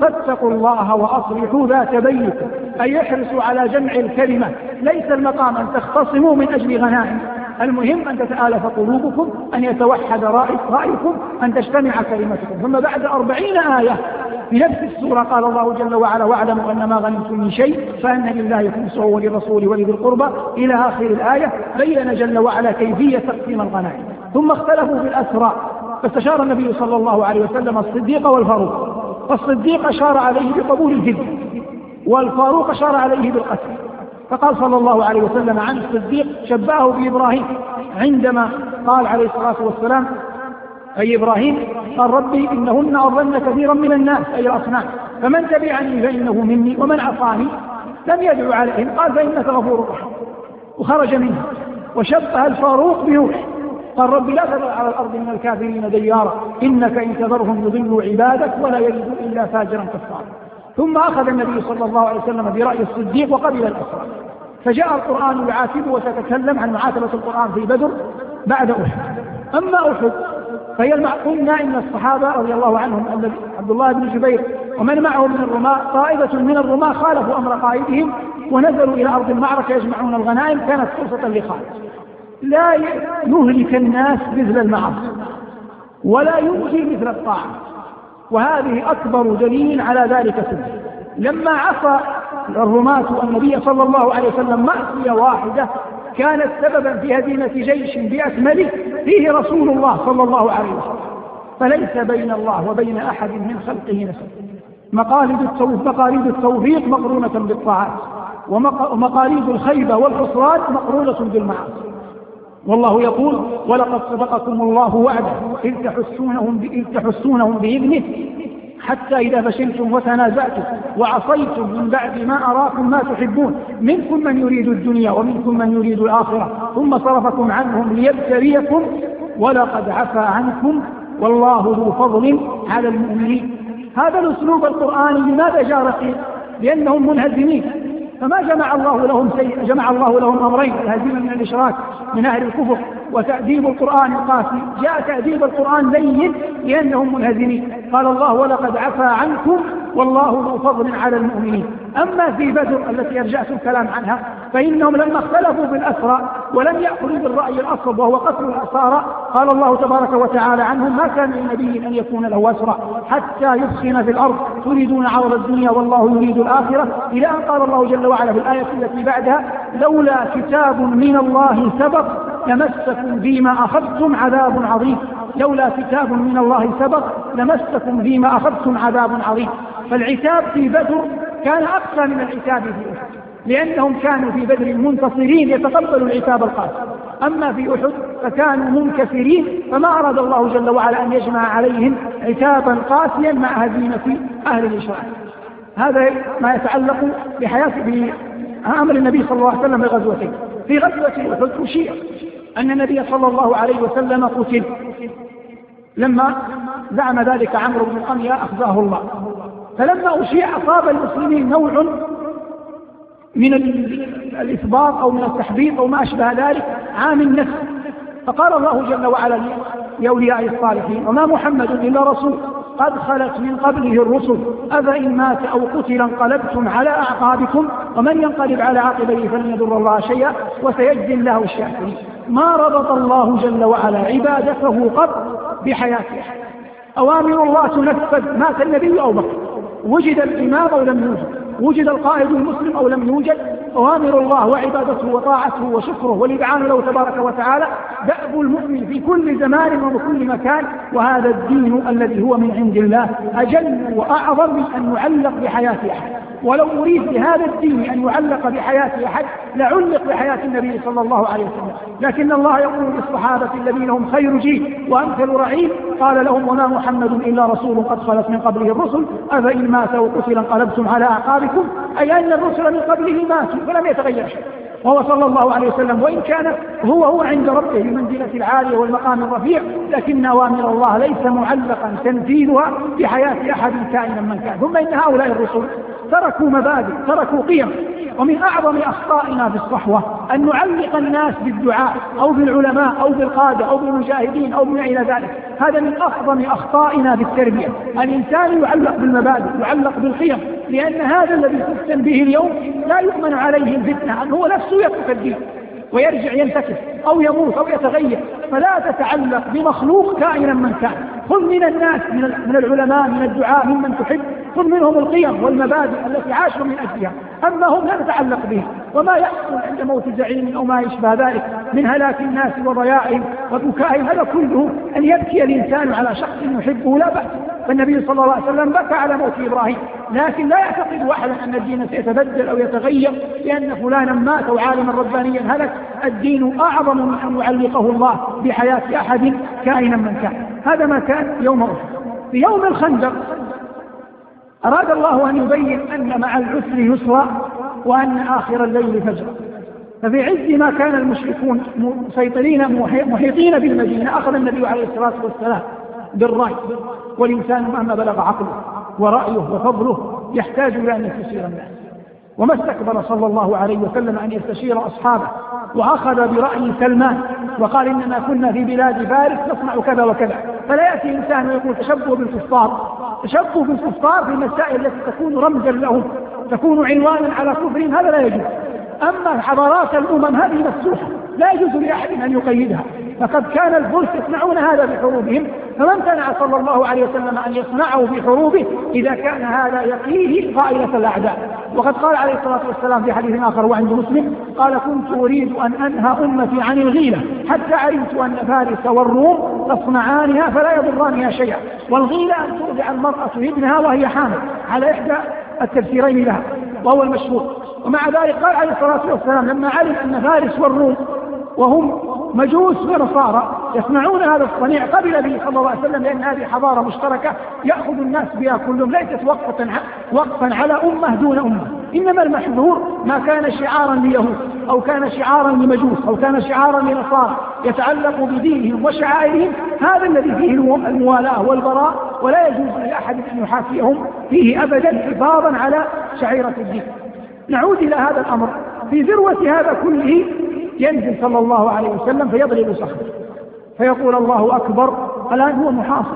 فاتقوا الله وأصلحوا ذات بينكم، أي احرصوا على جمع الكلمة. ليس المقام أن تختصموا من أجل غنائم، المهم أن تتآلف قلوبكم، أن يتوحد رأيكم، أن تجتمع كلمتكم. ثم بعد 40 آية في نفس السورة قال الله جل وعلا: واعلموا أن ما غنمتم من شيء فأن لله خمسه وللرسول ولذي القربى إلى آخر الآية. بين جل وعلا كيفية تقسيم الغنائم. ثم اختلفوا في الأسرى، فاستشار النبي صلى الله عليه وسلم الصديق والفاروق، فالصديق أشار عليه بقبول الفدية، والفاروق أشار عليه بالقتل. فقال صلى الله عليه وسلم عن الصديق: شبهه بإبراهيم عندما قال عليه الصلاة والسلام: أي إبراهيم، قال: ربي إنهن أضلن كثيرا من الناس، أي الأصنام، فمن تبعني فإنه مني ومن عصاني لم يدعو عليهم، قال: فإنك غفور رحيم، وخرج منها. وشبه الفاروق بنوح، قال: ربي لا تذر على الأرض من الكافرين ديارا، إنك إن تذرهم يضلوا عبادك ولا يلدوا إلا فاجرا كفارا. ثم أخذ النبي صلى الله عليه وسلم برأي الصديق وقبل الأسرى. فجاء القرآن يعاتبه وتتكلم عن معاتبة القرآن في بدر بعد أحد. أما أحد قلنا إن الصحابة رضي الله عنهم عبد الله بن جبير ومن معه من الرماة، طائفة من الرماة خالفوا أمر قائدهم ونزلوا إلى أرض المعركة يجمعون الغنائم، كانت فرصة لخالد لا يهلك الناس مثل المعاصي ولا يؤذي مثل الطاعة، وهذه أكبر دليل على ذلك كله. لما عصى الرماة النبي صلى الله عليه وسلم معصية واحدة كانت سببا في هزيمة جيش بأكمله فيه رسول الله صلى الله عليه وسلم، فليس بين الله وبين أحد من خلقه نسب. مقاليد التوفيق مقرونة بالطاعات، ومقاليد الخيبة والخسران مقرونة بالمعاصي. والله يقول: ولقد صدقكم الله وعده إذ تحسونهم بإذنه حتى إذا فشلتم وتنازعتم وعصيتم من بعد ما أراكم ما تحبون منكم من يريد الدنيا ومنكم من يريد الآخرة ثم صرفكم عنهم ليبتليكم ولقد عفا عنكم والله ذو فضل على المؤمنين. هذا الأسلوب القرآني لماذا جاء رقيق؟ لأنهم منهزمين، فما جمع الله لهم أمرين: الهزيمة من الإشراك من أهل الكفر وتأديب القرآن القاسي. جاء تأديب القرآن لين لأنهم منهزمين، قال الله: ولقد عفا عنكم والله ذو فضل على المؤمنين. أما في بدر التي أرجعت الكلام عنها فإنهم لما اختلفوا بالأسرى ولم يأخذوا بالرأي الأصب وهو قتل الأسارى، قال الله تبارك وتعالى عنهم: ما كان للنبي أن يكون له أسرى حتى يثخن في الأرض تريدون عرض الدنيا والله يريد الآخرة، إلى أن قال الله جل وعلا في الآية التي بعدها: لولا كتاب من الله سبق لمسكم فيما أخذتم عذاب عظيم. لولا كتاب من الله سبق لمسكم فيما أخذتم عذاب عظيم. فالعتاب في بدر كان أقصى من العتاب في أحد، لأنهم كانوا في بدر منتصرين يتقبلوا العتاب القاسي، أما في أحد فكانوا منكسرين، فما أراد الله جل وعلا أن يجمع عليهم عتابا قاسيا مع هزيمة أهل الإشراك. هذا ما يتعلق بأمر النبي صلى الله عليه وسلم بغزوتين. في غزوة أحد أشيع أن النبي صلى الله عليه وسلم قتل، لما زعم ذلك عمرو بن الأمية أخزاه الله. فلما أشيع أصاب المسلمين نوع من الإثباط أو من التحبيط أو ما أشبه ذلك عام النفس، فقال الله جل وعلا لأولياء الصالحين: وما محمد إلا رسول قد خلت من قبله الرسل أفإن مات أو قتل انقلبتم على أعقابكم ومن ينقلب على عقبيه فلن يضر الله شيئا وسيجزي الله الشاكرين. ما ربط الله جل وعلا عبادته قط بحياته. أوامر الله تنفذ، مات النبي أو بقي، وجد الإمام أو لم يوجد، وجد القائد المسلم أو لم يوجد، أوامر الله وعبادته وطاعته وشكره والإذعان له تبارك وتعالى دأب المؤمن في كل زمان وبكل مكان. وهذا الدين الذي هو من عند الله أجل وأعظم من أن يعلق بحياة أحد. ولو أريد بهذا الدين أن يعلق بحياة أحد لعلق بحياة النبي صلى الله عليه وسلم، لكن الله يقول للصحابة الذين هم خير جيل وأمثل رعيل قال لهم: وما محمد إلا رسول قد خلت من قبله الرسل أفإن مات وقتل انقلبتم على أعقابكم، أي أن الرسل من قبله ماتوا فلم يتغير شيء، وهو صلى الله عليه وسلم وإن كان هو عند ربه بمنزلة العالية والمقام الرفيع، لكن أوامر الله ليس معلقا تنفيذها بحياة أحد كائنا من كان. ثم إن هؤلاء الرسل تركوا مبادئ، تركوا قيم، ومن أعظم أخطائنا في الصحوة أن نعلق الناس بالدعاء أو بالعلماء أو بالقادة أو بالمجاهدين أو ما إلى ذلك. هذا من أعظم أخطائنا في التربية. الإنسان يعلق بالمبادئ، يعلق بالقيم، لأن هذا الذي تفتن به اليوم لا يؤمن عليه الفتنة، أن هو نفسه يترك الدين ويرجع ينتكس أو يموت أو يتغير. فلا تتعلق بمخلوق كائنا من كان. خذ من الناس، من العلماء، من الدعاء، ممن تحب، خذ منهم القيم والمبادئ التي عاشوا من أجلها، أما هم لا نتعلق بهم. وما يحصل عند موت زعيم أو ما يشبه ذلك من هلاك الناس وضياعهم وبكائهم، هذا كله أن يبكي الإنسان على شخص يحبه لا بأس. فالنبي صلى الله عليه وسلم بكى على موت إبراهيم، لكن لا يعتقد أحدا أن الدين سيتبدل أو يتغير لأن فلانا مات أو عالما ربانيا هلك. الدين أعظم من أن يعلقه الله بحياة أحد كائنا من كان. هذا ما كان يوم أحد. في يوم الخندق أراد الله أن يبين أن مع العسر يسرا وأن آخر الليل فجرا. ففي عز ما كان المشركون مسيطرين محيطين بالمدينة، أخذ النبي عليه الصلاة والسلام بالرأي، والإنسان مهما بلغ عقله ورأيه وفضله يحتاج إلى أن يستشير الناس. وما استكبر صلى الله عليه وسلم أن يستشير أصحابه، وأخذ برأي سلمان وقال إننا كنا في بلاد فارس نصنع كذا وكذا. فلا يأتي إنسان ويقول تشبه بالكفار. تشبه بالكفار في المسائل التي تكون رمزا لهم، تكون عنوانا على كفرهم، هذا لا يجوز. أما حضارات الأمم هذه مفتوحة لا يجوز لأحد أن يقيدها، فقد كان الفرس يصنعون هذا بحروبهم، فما امتنع صلى الله عليه وسلم أن يصنعه بحروبه إذا كان هذا يقيه غائلة الأعداء. وقد قال عليه الصلاة والسلام في حديث آخر وعند مسلم قال كنت أريد أن أنهى أمتي عن الغيلة حتى علمت أن فارس والروم تصنعانها فلا يضرانها شيئا. والغيلة أن ترضع المرأة ابنها وهي حامل على إحدى التفسيرين لها وهو المشهور. ومع ذلك قال عليه الصلاة والسلام لما علم أن فارس والروم وهم مجوس ونصارى يصنعون هذا الصنيع قبل به صلى الله عليه وسلم، لأن هذه حضارة مشتركة يأخذ الناس بها كلهم، ليست وقفا على أمة دون أمة. إنما المحذور ما كان شعارا ليهود أو كان شعارا لمجوس أو كان شعارا لنصارى يتعلق بدينهم وشعائرهم، هذا الذي فيه الموالاة والبراء، ولا يجوز لأحد أن يحاكيهم فيه أبدا حفاظا على شعيرة الدين. نعود إلى هذا الأمر. في ذروة هذا كله ينزل صلى الله عليه وسلم فيضرب صخر فيقول الله أكبر. الآن هو محاصر.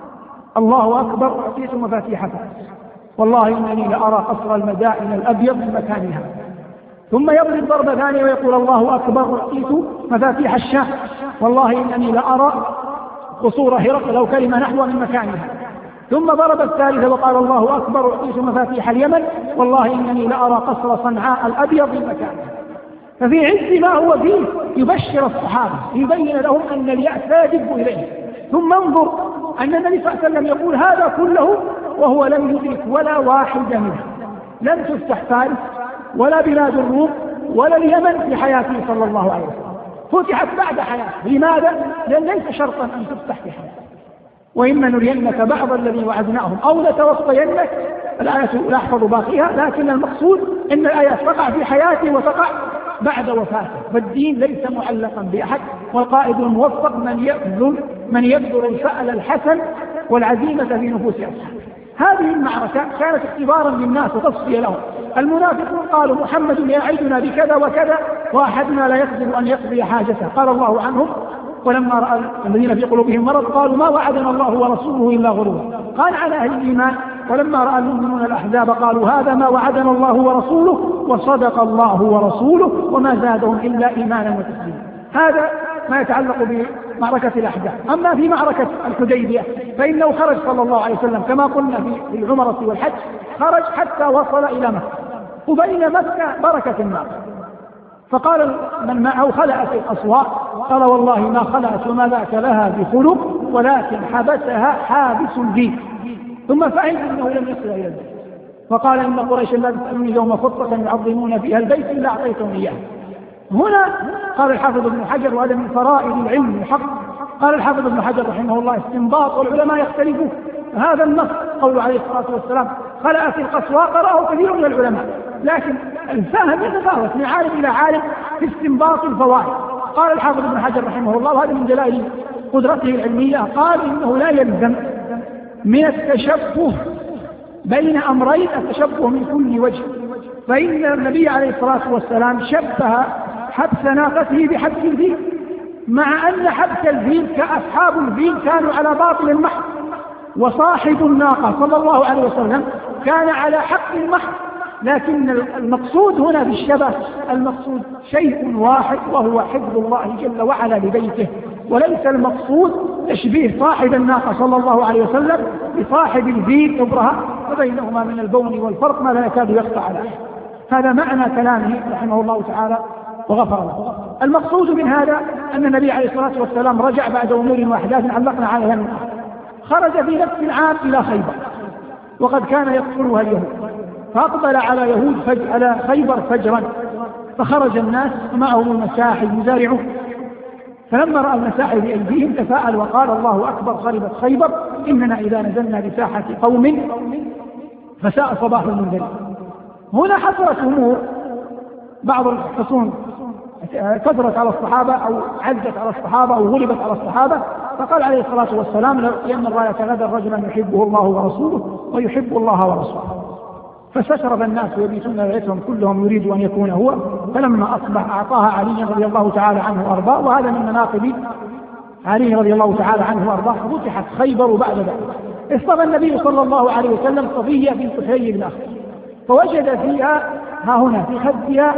الله أكبر أعطيت مفاتيح فارس والله إنني لأرى قصر المدائن الأبيض من مكانها. ثم يضرب ضربة ثانية ويقول الله أكبر أعطيت مفاتيح الشام والله إنني لأرى قصور هرقل أو كلمة نحو من مكانها. ثم ضرب الثالثة وقال الله أكبر أعطيت مفاتيح اليمن والله إنني لأرى قصر صنعاء الأبيض من مكانها. ففي عز ما هو فيه يبشر الصحابة يبين لهم أن اليأس لا يجب إليه. ثم انظر أن النبي صلى الله عليه وسلم يقول هذا كله وهو لم يدرك ولا واحد منه. لم تفتح فارس ولا بلاد الروم ولا اليمن في حياته صلى الله عليه وسلم، فتحت بعد حياته. لماذا؟ لأن ليس شرطا أن تفتح في حياته. وإما نرينك بعض الذي وعدناهم أو لتوفينك. الآية لا أحفظ باقيها، لكن المقصود أن الآيات تقع في حياته وتقع بعد وفاته. فالدين ليس معلقا بأحد، والقائد الموفق من يبذل الفأل الحسن والعزيمة في نفوس أصحابه. هذه المعركة كانت اختبارا للناس وتصفية لهم. المنافقون قالوا محمد يعدنا بكذا وكذا وأحدنا لا يقدر أن يقضي حاجته. قال الله عنهم ولما رأى الذين في قلوبهم مرض قالوا ما وعدنا الله ورسوله إلا غرورا. قال عن أهل الإيمان ولما رأى المؤمنون الأحزاب قالوا هذا ما وعدنا الله ورسوله وصدق الله ورسوله وما زادهم إلا إيمانا وتسليما. هذا ما يتعلق بمعركة الأحزاب. أما في معركة الحديبية فإنه خرج صلى الله عليه وسلم كما قلنا في العمرة والحج، خرج حتى وصل إلى مكة، وبين مكة بركة النار. فقال من معه خلأت الأصوات قال والله ما خلأت وما ذاك لها بخلق ولكن حبسها حابس الدين. ثم فهم أنه لم يصل إلى البيت فقال إن قريشا لا تسألوني يوم خطة يعظمون فيها البيت إلا أعطيتهم إياه. هنا قال الحافظ ابن حجر وهذا من فرائض العلم الحق، قال الحافظ ابن حجر رحمه الله استنباط والعلماء يختلفون. هذا النص قول عليه الصلاة والسلام خلأت القصوى قرأه كثير من العلماء، لكن الفهم يتفاوت من عالم إلى عالم في استنباط الفوائد. قال الحافظ ابن حجر رحمه الله وهذا من دلائل قدرته العلمية، قال إنه لا يلزم من التشبه بين أمرين التشبه من كل وجه، فإن النبي عليه الصلاة والسلام شبه حبس ناقته بحبس الفيل، مع أن حبس الفيل كأصحاب الفيل كانوا على باطل محض، وصاحب الناقة صلى الله عليه وسلم كان على حق محض. لكن المقصود هنا في الشبه المقصود شيء واحد، وهو حفظ الله جل وعلا لبيته، وليس المقصود تشبيه صاحب الناقة صلى الله عليه وسلم بصاحب الفيل إبرها، وبينهما من البون والفرق ما لا يكاد يخفى على أحد. هذا معنى كلامه رحمه الله تعالى وغفر له. المقصود من هذا أن النبي عليه الصلاة والسلام رجع بعد أمور وأحداث علقنا عليها من أخر. خرج في نفس العام إلى خيبر، وقد كان يقتلها اليهود، فأقبل على خيبر فجرا، فخرج الناس ومعهم المساحب يزارعون، فلما رأى المساحب بأيديهم تفاءل وقال الله أكبر خربت خيبر، إننا إذا نزلنا بساحة قوم فساء صباح المنذرين. هنا حصلت أمور، بعض الحصون كثرت على الصحابة أو عزت على الصحابة أو غلبت على الصحابة، فقال عليه الصلاة والسلام لأن الراية غدا رجلا يحبه الله ورسوله ويحب الله ورسوله. فاستشرف الناس ويبيتون ليلتهم كلهم يريد أن يكون هو، فلما أصبح أعطاها علي رضي الله تعالى عنه وأرضاه، وهذا من مناقب علي رضي الله تعالى عنه وأرضاه. فتحت خيبر بعد ذلك. اصطفى النبي صلى الله عليه وسلم صفية بنت حيي بن أخطب، فوجد فيها ها هنا في خدها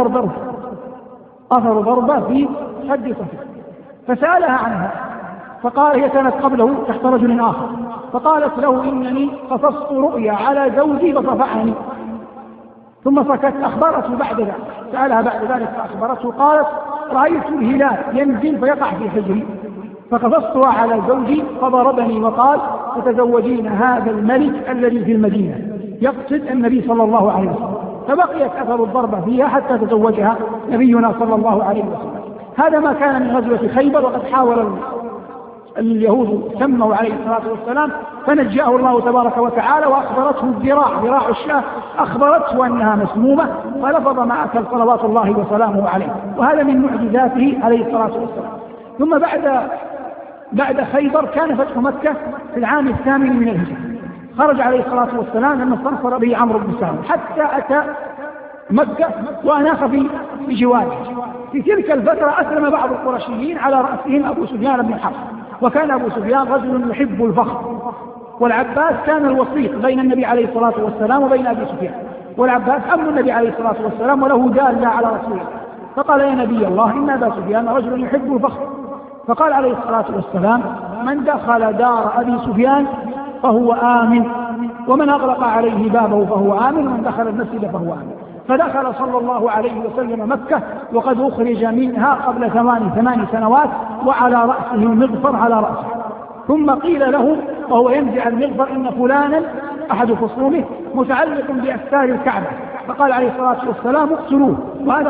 أثر ضربة في خد صفية، فسألها عنها، فقال هي كانت قبله تحت رجل آخر، فقالت له إنني قصصت رؤيا على زوجي فصفعني، ثم سكت. أخبرته بعد ذلك، سألها بعد ذلك فأخبرته، قالت رأيت الهلال ينزل فيقع في حجري فقصصتها على زوجي فضربني وقال تتزوجين هذا الملك الذي في المدينة، يقصد النبي صلى الله عليه وسلم، فبقيت أثر الضربة فيها حتى تزوجها نبينا صلى الله عليه وسلم. هذا ما كان من غزوة خيبر. وقد حاول اليهود سموا عليه الصلاة والسلام فنجاه الله تبارك وتعالى، وأخبرته ذراع الشاه أخبرته أنها مسمومة، فلفظ ما أكل صلوات الله وسلامه عليه، وهذا من معجزاته عليه الصلاة والسلام. ثم بعد خيبر كان فتح مكة في العام 8 من الهجرة. خرج عليه الصلاة والسلام لما استنصر به عمرو بن سالم حتى أتى مكة وأناخ بجواره. في تلك الفترة أسلم بعض القرشيين على رأسهم أبو سفيان بن حرب، وكان أبو سفيان رجل يحب الفخر، والعباس كان الوسيط بين النبي عليه الصلاة والسلام وبين أبي سفيان، والعباس أم النبي عليه الصلاة والسلام وله دالة على رسوله، فقال يا نبي الله إن أبا سفيان رجل يحب الفخر، فقال عليه الصلاة والسلام من دخل دار أبي سفيان فهو آمن، ومن أغلق عليه بابه فهو آمن، ومن دخل المسجد فهو آمن. فدخل صلى الله عليه وسلم مكة وقد أخرج منها قبل 8 سنوات، وعلى رأسه المغفر على رأسه. ثم قيل له وهو ينزع المغفر إن فلانا أحد خصومه متعلق بأستار الكعبة، فقال عليه الصلاة والسلام اقتلوه، وهذا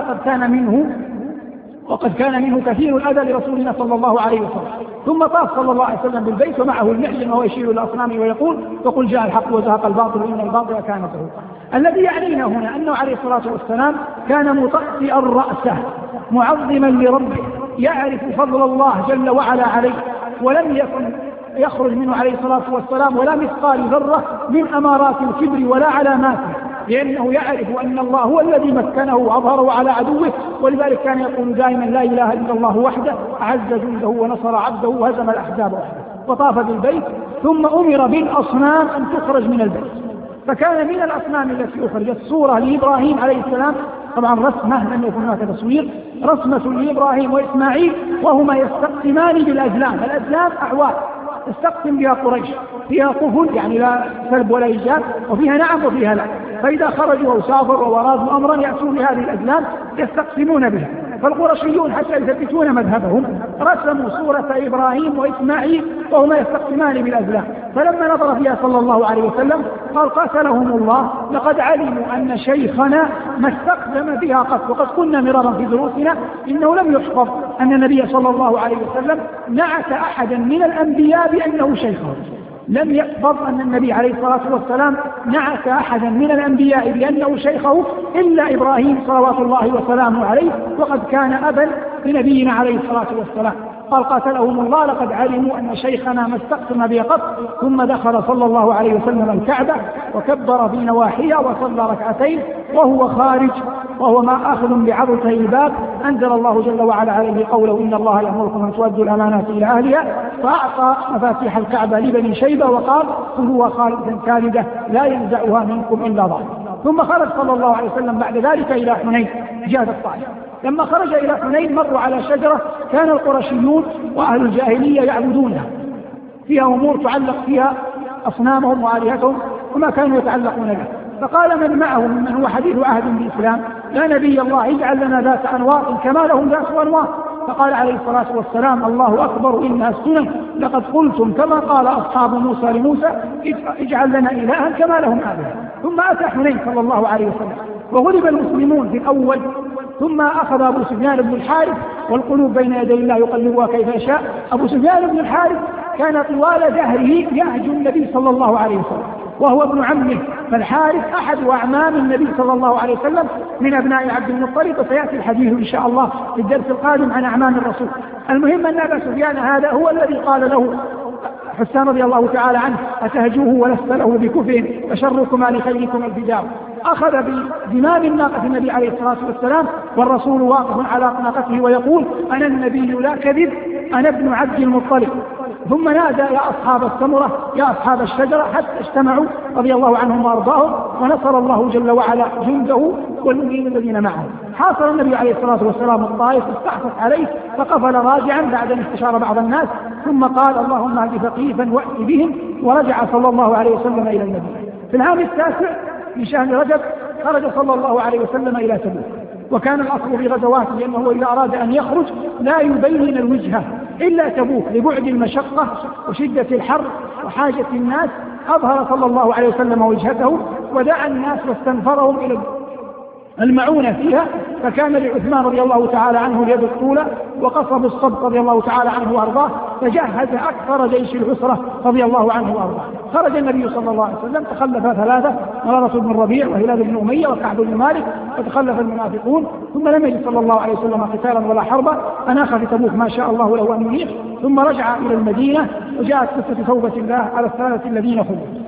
وقد كان منه كثير الأذى لرسولنا صلى الله عليه وسلم. ثم طاف صلى الله عليه وسلم بالبيت ومعه المعجم وهو يشير إلى أصنامه ويقول وقل جاء الحق وزهق الباطل إن الباطل كان زهوقا. الذي يعنينا هنا أنه عليه الصلاة والسلام كان مطأطئا رأسه معظما لربه، يعرف فضل الله جل وعلا عليه، ولم يكن يخرج منه عليه الصلاة والسلام ولا مثقال ذرة من أمارات الكبر ولا علاماته، لأنه يعرف أن الله هو الذي مكنه وأظهره على عدوه، ولذلك كان يقول دائما لا إله إلا الله وحده أعز جنده ونصر عبده وهزم الأحزاب وحده. وطاف بالبيت ثم أمر بالأصنام أن تخرج من البيت، فكان من الأصنام التي أخرجت صورة لإبراهيم عليه السلام، طبعا رسمة لم يكن هناك تصوير، رسمة لإبراهيم وإسماعيل وهما يستقسمان بالأزلام. الأزلام أعواد تستقسم بها قريش، فيها قفل يعني لا سلب ولا إيجاب، وفيها نعم وفيها لا، فإذا خرجوا أو سافروا وأرادوا أمرا يأتون بهذه الأزلام يستقسمون بها. فالقرشيون حتى يثبتون مذهبهم رسموا صورة إبراهيم وإسماعيل وهما يستقسمان بالأزلام، فلما نظر فيها صلى الله عليه وسلم قال قاتلهم الله لقد علموا أن شيخنا ما استقسم بها قط. وقد قلنا مرارا في دروسنا إنه لم يحفظ أن النبي صلى الله عليه وسلم نعت أحدا من الأنبياء بأنه شيخه، لم يحفظ أن النبي عليه الصلاة والسلام نعت أحدا من الأنبياء بأنه شيخه إلا إبراهيم صلوات الله وسلامه عليه، وقد كان أبا لنبينا عليه الصلاة والسلام. وقال قاتلهم الله لقد علموا أن شيخنا ما استقسم بي قط. ثم دخل صلى الله عليه وسلم الكعبة وكبر في نواحيها وصلى ركعتين وهو خارج وهو ما آخذ بعضته الباب. أنزل الله جل وعلا عليه قوله إن الله يأمركم أن تؤدوا الأمانات إلى أهلها، فأعطى مفاتيح الكعبة لبني شيبة وقال خذوها خالدا كالدة لا ينزعها منكم إلا ضال. ثم خرج صلى الله عليه وسلم بعد ذلك إلى حنين جهة الطائف. لما خرج إلى حنين مروا على شجرة كان القرشيون وأهل الجاهلية يعبدونها، فيها أمور تعلق فيها أصنامهم وآلهتهم وما كانوا يتعلقون به. فقال من معه ممن هو حديث عهد بالإسلام يا نبي الله اجعل لنا ذات أنواط كما لهم ذات أنواط. فقال عليه الصلاة والسلام الله أكبر إنها السنن لقد قلتم كما قال أصحاب موسى لموسى اجعل لنا إلها كما لهم آلهة. ثم أتى حنين صلى الله عليه وسلم وغلب المسلمون في الأول، ثم أخذ أبو سفيان بن الحارث والقلوب بين يدي الله يقلبها كيف يشاء. أبو سفيان بن الحارث كان طوال دهره يهجو النبي صلى الله عليه وسلم وهو ابن عمه، فالحارث أحد أعمام النبي صلى الله عليه وسلم من أبناء عبد المطلب، وسيأتي الحديث إن شاء الله في الدرس القادم عن أعمام الرسول. المهم أن أبا سفيان هذا هو الذي قال له حسان رضي الله تعالى عنه أتهجوه ولست له بكفء فشركما لخيركم الفداء. أخذ بزمام الناقة النبي عليه الصلاة والسلام والرسول واقف على ناقته ويقول أنا النبي لا كذب أنا ابن عبد المطلب. ثم نادى يا أصحاب الثمرة يا أصحاب الشجرة حتى اجتمعوا رضي الله عنهم وأرضاهم، ونصر الله جل وعلا جنده والمؤمنين الذين معه. حاصر النبي عليه الصلاة والسلام الطائف استحفظ عليه فقفل راجعا بعد أن استشار بعض الناس، ثم قال اللهم اهد ثقيفا وأت بهم، ورجع صلى الله عليه وسلم إلى النبي. في العام التاسع من شهر رجب خرج صلى الله عليه وسلم إلى تبوك، وكان الأصل في غزواته لأنه إذا أراد أن يخرج لا يبين الوجهة إلا تبوك لبعد المشقة وشدة الحر وحاجة الناس. أظهر صلى الله عليه وسلم وجهته ودعا الناس واستنفرهم إلى المعونة فيها، فكان لعثمان رضي الله تعالى عنه اليد الطولى وقصب الصبط رضي الله تعالى عنه وأرضاه، فجهز أكثر جيش العسرة رضي الله عنه وأرضاه. خرج النبي صلى الله عليه وسلم تخلف ثلاثة مرارة بن الربيع وهلال بن أمية وكعب بن مالك، وتخلف المنافقون، ثم لم يجد صلى الله عليه وسلم قتالا ولا حربا، أناخ في تبوك ما شاء الله له أن ينيخ، ثم رجع إلى المدينة وجاءت قصة توبة الله على الثلاثة الذين خذوا.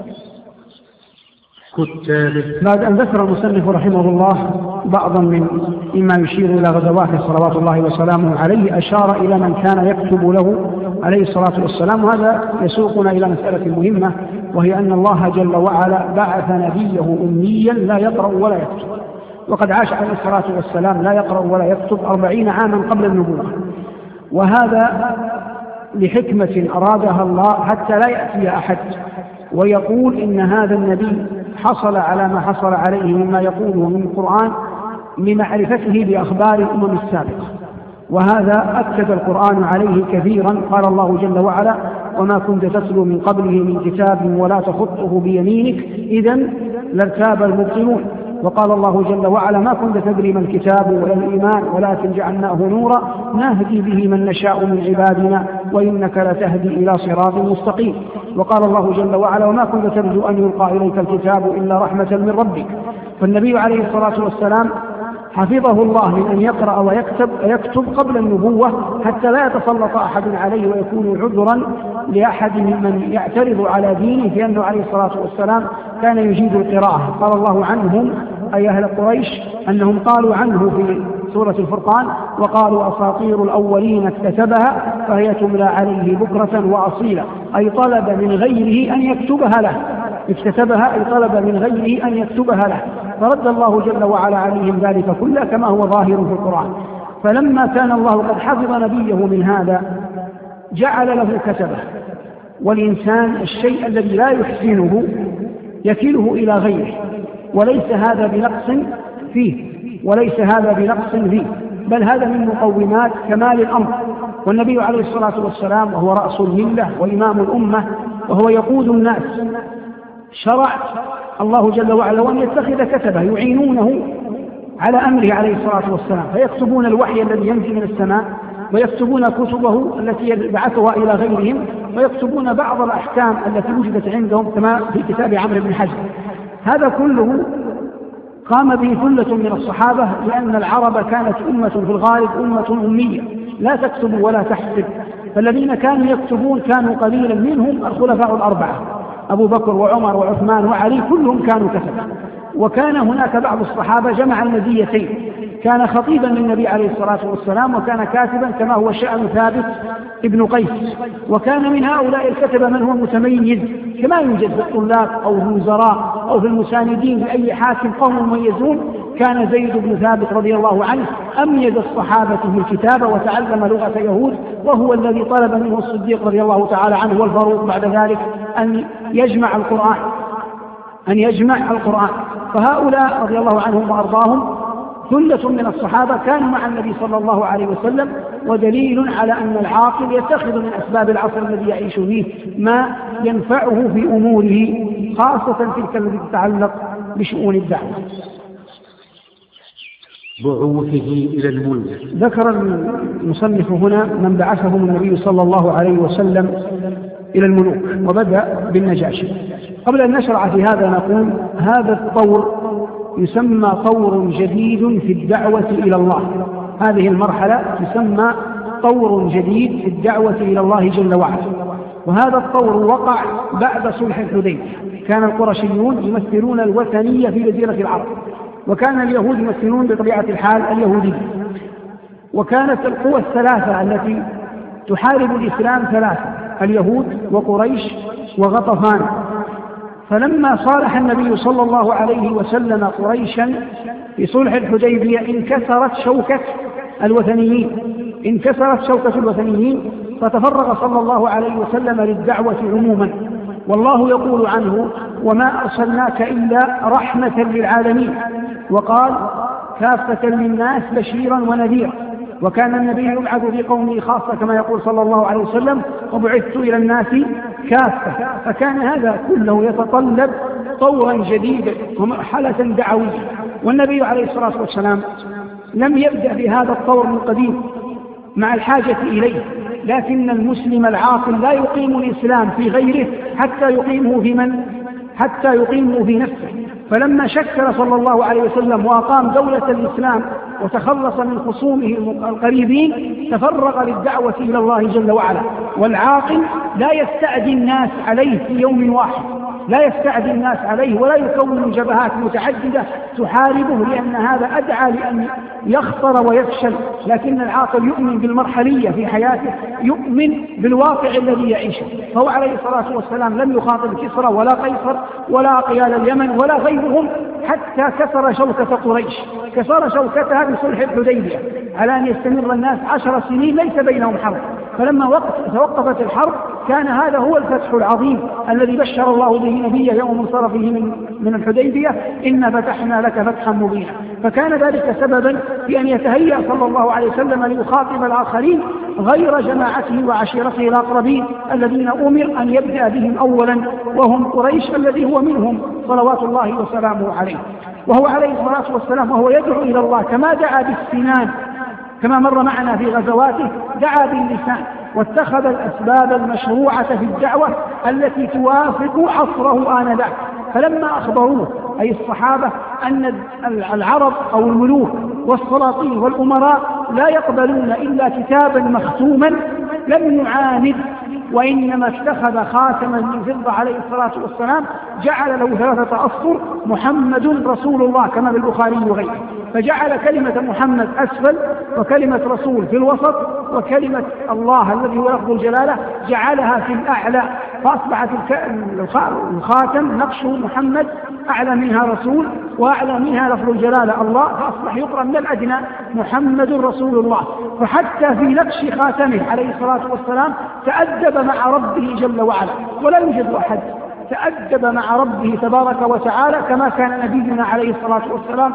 بعد أن ذكر المصنف رحمه الله بعضا مما يشير إلى غزواته صلوات الله وسلامه عليه، أشار إلى من كان يكتب له عليه الصلاة والسلام. وهذا يسوقنا إلى مسألة مهمة، وهي أن الله جل وعلا بعث نبيه أميا لا يقرأ ولا يكتب، وقد عاش عليه الصلاة والسلام لا يقرأ ولا يكتب 40 عاما قبل النبوة، وهذا لحكمة أرادها الله حتى لا يأتي أحد ويقول إن هذا النبي حصل على ما حصل عليه مما يقوله من القرآن لمعرفته بأخبار الأمم السابقة، وهذا أكد القرآن عليه كثيرا. قال الله جل وعلا وما كنت تتلو من قبله من كتاب ولا تخطه بيمينك إذا لارتاب المبطلون. وقال الله جل وعلا ما كنت تدري ما الكتاب ولا الإيمان ولكن جعلناه نورا نهدي به من نشاء من عبادنا وإنك لتهدي إلى صراط مستقيم. وقال الله جل وعلا وما كنت ترجو أن يلقى إليك الكتاب إلا رحمة من ربك. فالنبي عليه الصلاة والسلام حفظه الله من أن يقرأ ويكتب قبل النبوة حتى لا يتسلط أحد عليه ويكون عذرا لأحد ممن يعترض على دينه، لأنه عليه الصلاة والسلام كان يجيد القراءة. قال الله عنهم أي أهل قريش أنهم قالوا عنه في سورة الفرقان وقالوا أساطير الأولين اكتتبها فهي تملى عليه بكرة وأصيلا، أي طلب من غيره أن يكتبها له، اكتتبها أي طلب من غيره أن يكتبها له، فرد الله جل وعلا عليهم ذلك كله كما هو ظاهر في القرآن. فلما كان الله قد حفظ نبيه من هذا جعل له كتبه، والإنسان الشيء الذي لا يحسنه يكله إلى غيره، وليس هذا بنقص فيه بل هذا من مقومات كمال الأمر. والنبي عليه الصلاة والسلام وهو رأس الملة وإمام الأمة وهو يقود الناس شرع الله جل وعلا أن يتخذ كتبه يعينونه على أمره عليه الصلاة والسلام، فيكتبون الوحي الذي ينزل من السماء، ويكتبون كتبه التي يبعثها إلى غيرهم، ويكتبون بعض الأحكام التي وجدت عندهم كما في كتاب عمرو بن حزم. هذا كله قام به ثلة من الصحابة، لأن العرب كانت أمة في الغالب أمة أمية لا تكتب ولا تحسب، فالذين كانوا يكتبون كانوا قليلا، منهم الخلفاء الأربعة أبو بكر وعمر وعثمان وعلي، كلهم كانوا كتبة. وكان هناك بعض الصحابة جمع المزيتين، كان خطيبا للنبي عليه الصلاة والسلام وكان كاتبا كما هو شأن ثابت ابن قيس. وكان من هؤلاء الكتبة من هو متميز، كما يوجد في الطلاب أو في الوزراء أو في المساندين لأي حاكم قوم مميزون، كان زيد بن ثابت رضي الله عنه أميز الصحابة في الكتابة وتعلم لغة يهود، وهو الذي طلب منه الصديق رضي الله تعالى عنه والفاروق بعد ذلك أن يجمع القرآن. فهؤلاء رضي الله عنهم وأرضاهم ثلة من الصحابة كانوا مع النبي صلى الله عليه وسلم، ودليل على أن العاقل يتخذ من أسباب العصر الذي يعيش فيه ما ينفعه في أموره، خاصة تلك التي تتعلق بشؤون الدعوة. بعوثه إلى الملك. ذكر المصنف هنا من بعثهم النبي صلى الله عليه وسلم إلى الملوك، وبدأ بالنجاشي. قبل أن نشرع في هذا نقول هذا الطور يسمى طور جديد في الدعوة إلى الله. هذه المرحلة تسمى طور جديد في الدعوة إلى الله جل وعلا، وهذا الطور وقع بعد صلح الحديبية. كان القرشيون يمثلون الوثنية في جزيرة العرب، وكان اليهود يمثلون بطبيعة الحال اليهودية. وكانت القوى الثلاثة التي تحارب الإسلام ثلاثة: اليهود وقريش وغطفان. فلما صالح النبي صلى الله عليه وسلم قريشا في صلح الحديبية انكسرت شوكة الوثنيين، فتفرغ صلى الله عليه وسلم للدعوة عموما. والله يقول عنه: وما أرسلناك إلا رحمة للعالمين، وقال: كافة للناس بشيرا ونذيرا. وكان النبي يبعث في قومه خاصة كما يقول صلى الله عليه وسلم: وبعثت إلى الناس كافة. فكان هذا كله يتطلب طورا جديدا ومرحلة دعوية، والنبي عليه الصلاة والسلام لم يبدأ بهذا الطور من قديم مع الحاجة إليه، لكن المسلم العاقل لا يقيم الإسلام في غيره حتى يقيمه في نفسه. فلما شكل صلى الله عليه وسلم وأقام دولة الإسلام وتخلص من خصومه القريبين، تفرغ للدعوة إلى الله جل وعلا. والعاقل لا يستعدي الناس عليه في يوم واحد، ولا يكون جبهات متعددة تحاربه، لأن هذا أدعى لأن يخطر ويفشل. لكن العاقل يؤمن بالمرحلية في حياته، يؤمن بالواقع الذي يعيشه. فهو عليه الصلاة والسلام لم يخاطب كسرى ولا قيصر ولا قيال اليمن ولا غيرهم حتى كسر شوكة قريش، كسر شوكتها بصلح الحديبية على أن يستمر الناس 10 سنين ليس بينهم حرب. فلما توقفت الحرب كان هذا هو الفتح العظيم الذي بشر الله به نبيه يوم انصرفه من الحديبية: إن فتحنا لك فتحا مبينا. فكان ذلك سببا في أن يتهيأ صلى الله عليه وسلم ليخاطب الآخرين غير جماعته وعشيرته الأقربين الذين أمر أن يبدأ بهم أولا، وهم قريش الذي هو منهم صلوات الله وسلامه عليه. وهو عليه الصلاة والسلام وهو يدعو إلى الله كما دعا بالسنان، كما مر معنا في غزواته، دعا باللسان واتخذ الأسباب المشروعة في الدعوة التي توافق عصره آنذاك. فلما أخبروه أي الصحابة أن العرب أو الملوك والسلاطين والأمراء لا يقبلون إلا كتابا مختوما، لم يعاند، وإنما اتخذ خاتما من فضة عليه الصلاة والسلام جعل له 3 أسطر: محمد رسول الله، كما في البخاري وغيره. فجعل كلمة محمد أسفل، وكلمة رسول في الوسط، وكلمة الله الذي هو لفظ الجلالة جعلها في الأعلى. فأصبحت الخاتم نقشه محمد، أعلى منها رسول، وأعلى منها لفظ الجلالة الله، فأصبح يقرأ من الأدنى محمد رسول الله. فحتى في نقش خاتمه عليه الصلاة والسلام تأدب مع ربه جل وعلا، ولا يوجد أحد تأدب مع ربه تبارك وتعالى كما كان نبينا عليه الصلاة والسلام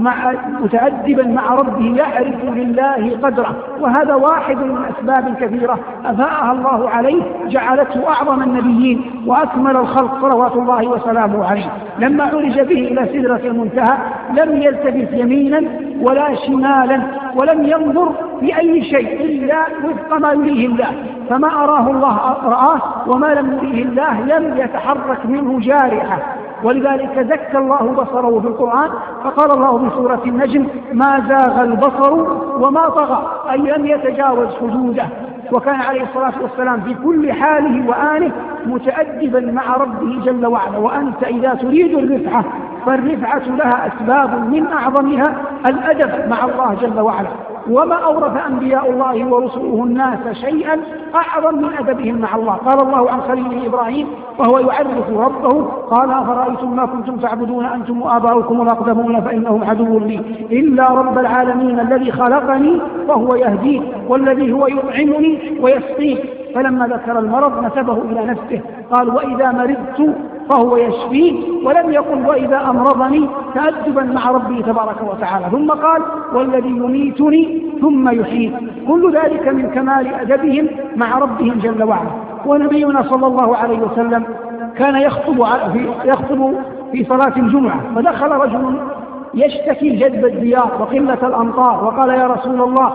متأدبا مع ربه، يعرف لله قدره. وهذا واحد من أسباب كثيرة أفاءها الله عليه جعلته أعظم النبيين وأكمل الخلق صلوات الله وسلامه عليه. لما عرج به إلى سدرة المنتهى لم يلتفت يمينا ولا شمالا، ولم ينظر في أي شيء إلا وفق ما يريه الله، فما أراه الله رآه، وما لم يريه الله لم يتحرك منه جارحة. ولذلك زكى الله بصره في القرآن، فقال الله في سورة النجم: ما زاغ البصر وما طغى، أي لم يتجاوز حدوده. وكان عليه الصلاة والسلام في كل حاله وآنه متأدبا مع ربه جل وعلا. وأنت إذا تريد الرفعة فالرفعة لها أسباب، من أعظمها الأدب مع الله جل وعلا. وما أورث أنبياء الله ورسله الناس شيئا أعظم من أدبهم مع الله. قال الله عن خليله إبراهيم وهو يعرف ربه: قال أفرأيتم ما كنتم تعبدون أنتم وآباؤكم الأقدمون فإنهم عدو لي إلا رب العالمين الذي خلقني وهو يهدين والذي هو يطعمني ويسقين. فلما ذكر المرض نسبه إلى نفسه، قال: وإذا مرضت فهو يشفين، ولم يقل وإذا أمرضني، تأدبا مع ربه تبارك وتعالى. ثم قال: والذي يميتني ثم يحيين. كل ذلك من كمال أدبهم مع ربهم جل وعلا. ونبينا صلى الله عليه وسلم كان يخطب في صلاة الجمعة، فدخل رجل يشتكي جذب الديار وقلة الأمطار، وقال: يا رسول الله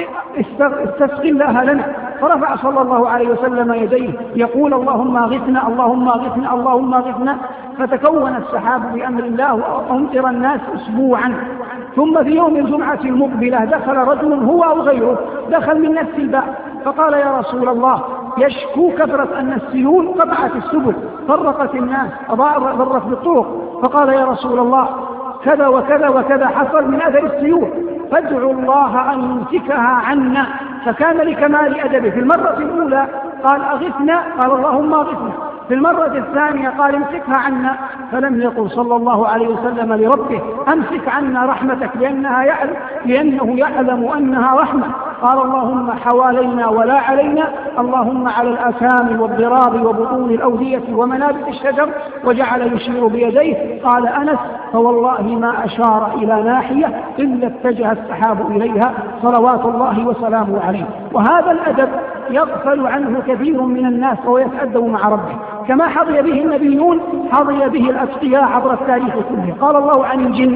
استسق الله لنا. فرفع صلى الله عليه وسلم يديه يقول: اللهم اغثنا اللهم اغثنا اللهم اغثنا. فتكون السحاب بأمر الله وأمطر الناس أسبوعا. ثم في يوم الجمعة المقبلة دخل رجل هو أو غيره، دخل من نفس الباب، فقال: يا رسول الله يشكو كثرة أن السيول قطعت السبل، فرقت الناس، ضرت بالطرق. فقال: يا رسول الله كذا وكذا وكذا حصل من أثر السيول، فادعوا الله أن يمسكها عنا. فكان لكمال أدبه. في المرة الأولى قال: أغثنا، قال: اللهم أغثنا. في المرة الثانية قال: امسكها عنا. فلم يقل صلى الله عليه وسلم لربه: أمسك عنا رحمتك، لأنه يعلم أنها رحمة. قال: اللهم حوالينا ولا علينا، اللهم على الآثام والضراب وبطون الأودية ومنابت الشجر. وجعل يشير بيديه. قال أنس: فوالله ما أشار إلى ناحية إلا اتجه السحاب إليها صلوات الله وسلامه عليه. وهذا الأدب يغفل عنه كثير من الناس وهو يتأدب مع ربه، كما حظي به النبيون حظي به الأتقياء عبر التاريخ كله. قال الله عن الجن: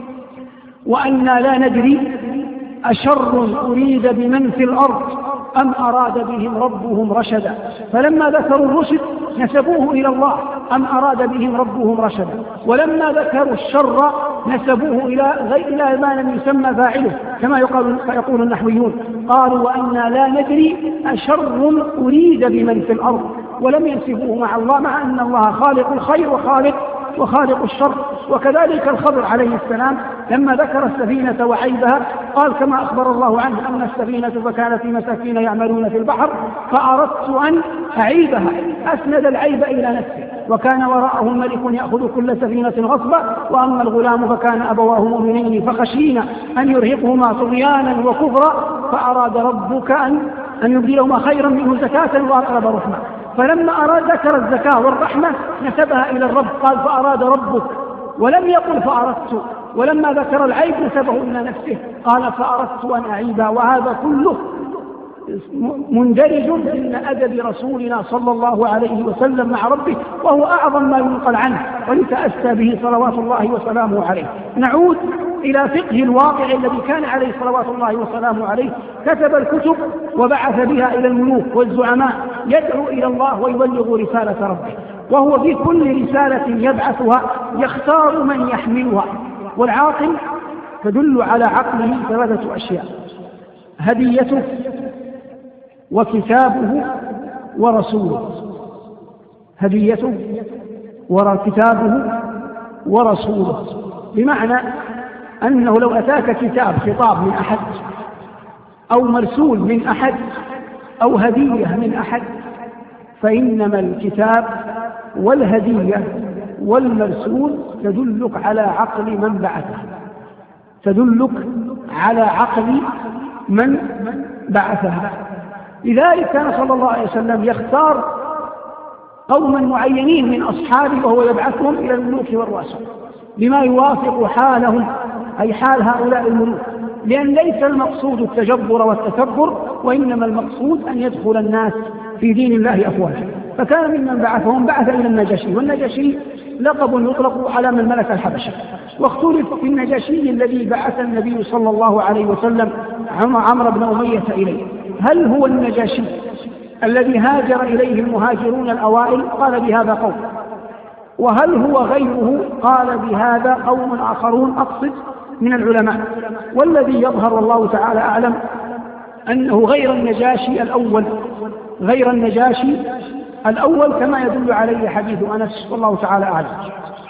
وأنا لا ندري أشر أريد بمن في الأرض أم أراد بهم ربهم رشدا. فلما ذكروا الرشد نسبوه إلى الله، أم أراد بهم ربهم رشدا. ولما ذكروا الشر نسبوه إلى ما لم يسمى فاعله، كما يقول النحويون. قالوا: وأنا لا ندري أشر أريد بمن في الأرض، ولم ينسبوه مع الله، مع أن الله خالق الخير وخالق الشر. وكذلك الخضر عليه السلام لما ذكر السفينة وعيبها قال كما أخبر الله عنه: أن السفينة فكانت في مساكين يعملون في البحر فأردت أن أعيبها. أسند العيب إلى نفسه. وكان وراءه ملك يأخذ كل سفينة غصبا، وأما الغلام فكان أبواه مؤمنين فخشينا أن يرهقهما طغيانا وكفرا، فأراد ربك أن يبدلهما خيرا منه زكاة وأقرب رحمة. فلما ذكر الزكاة والرحمة نسبها إلى الرب، قال: فأراد ربك، ولم يقل فأردت. ولما ذكر العيب نسبه إلى نفسه، قال: فأردت أن أعيبها. وهذا كله مندرج ضمن أدب رسولنا صلى الله عليه وسلم مع ربه، وهو أعظم ما ينقل عنه ولتأسى به صلوات الله وسلامه عليه. نعود إلى فقه الواقع الذي كان عليه صلوات الله وسلامه عليه. كتب الكتب وبعث بها إلى الملوك والزعماء، يدعو إلى الله ويبلغ رسالة ربه. وهو في كل رسالة يبعثها يختار من يحملها. والعاقل تدل على عقله 3 أشياء: هديته وكتابه ورسوله. هديته وكتابه ورسوله، بمعنى أنه لو أتاك كتاب خطاب من أحد أو مرسول من أحد أو هدية من أحد، فإنما الكتاب والهدية والمرسول تدلك على عقل من بعثه، تدلك على عقل من بعثها. لذلك كان صلى الله عليه وسلم يختار قوما معينين من أصحابه وهو يبعثهم إلى الملوك والرؤساء بما يوافق حالهم، أي حال هؤلاء الملوك، لأن ليس المقصود التجبر والتكبر، وإنما المقصود أن يدخل الناس في دين الله أفواجا. فكان ممن بعثهم بعث إلى النجاشي، والنجاشي لقب يطلق على من ملك الحبشة. واختلف في النجاشي الذي بعث النبي صلى الله عليه وسلم عمرو بن أمية إليه، هل هو النجاشي الذي هاجر إليه المهاجرون الأوائل؟ قال بهذا قول، وهل هو غيره؟ قال بهذا قوم آخرون أقصد من العلماء، والذي يظهر والله تعالى أعلم أنه غير النجاشي الأول كما يدل عليه حديث أنس والله تعالى أعلم.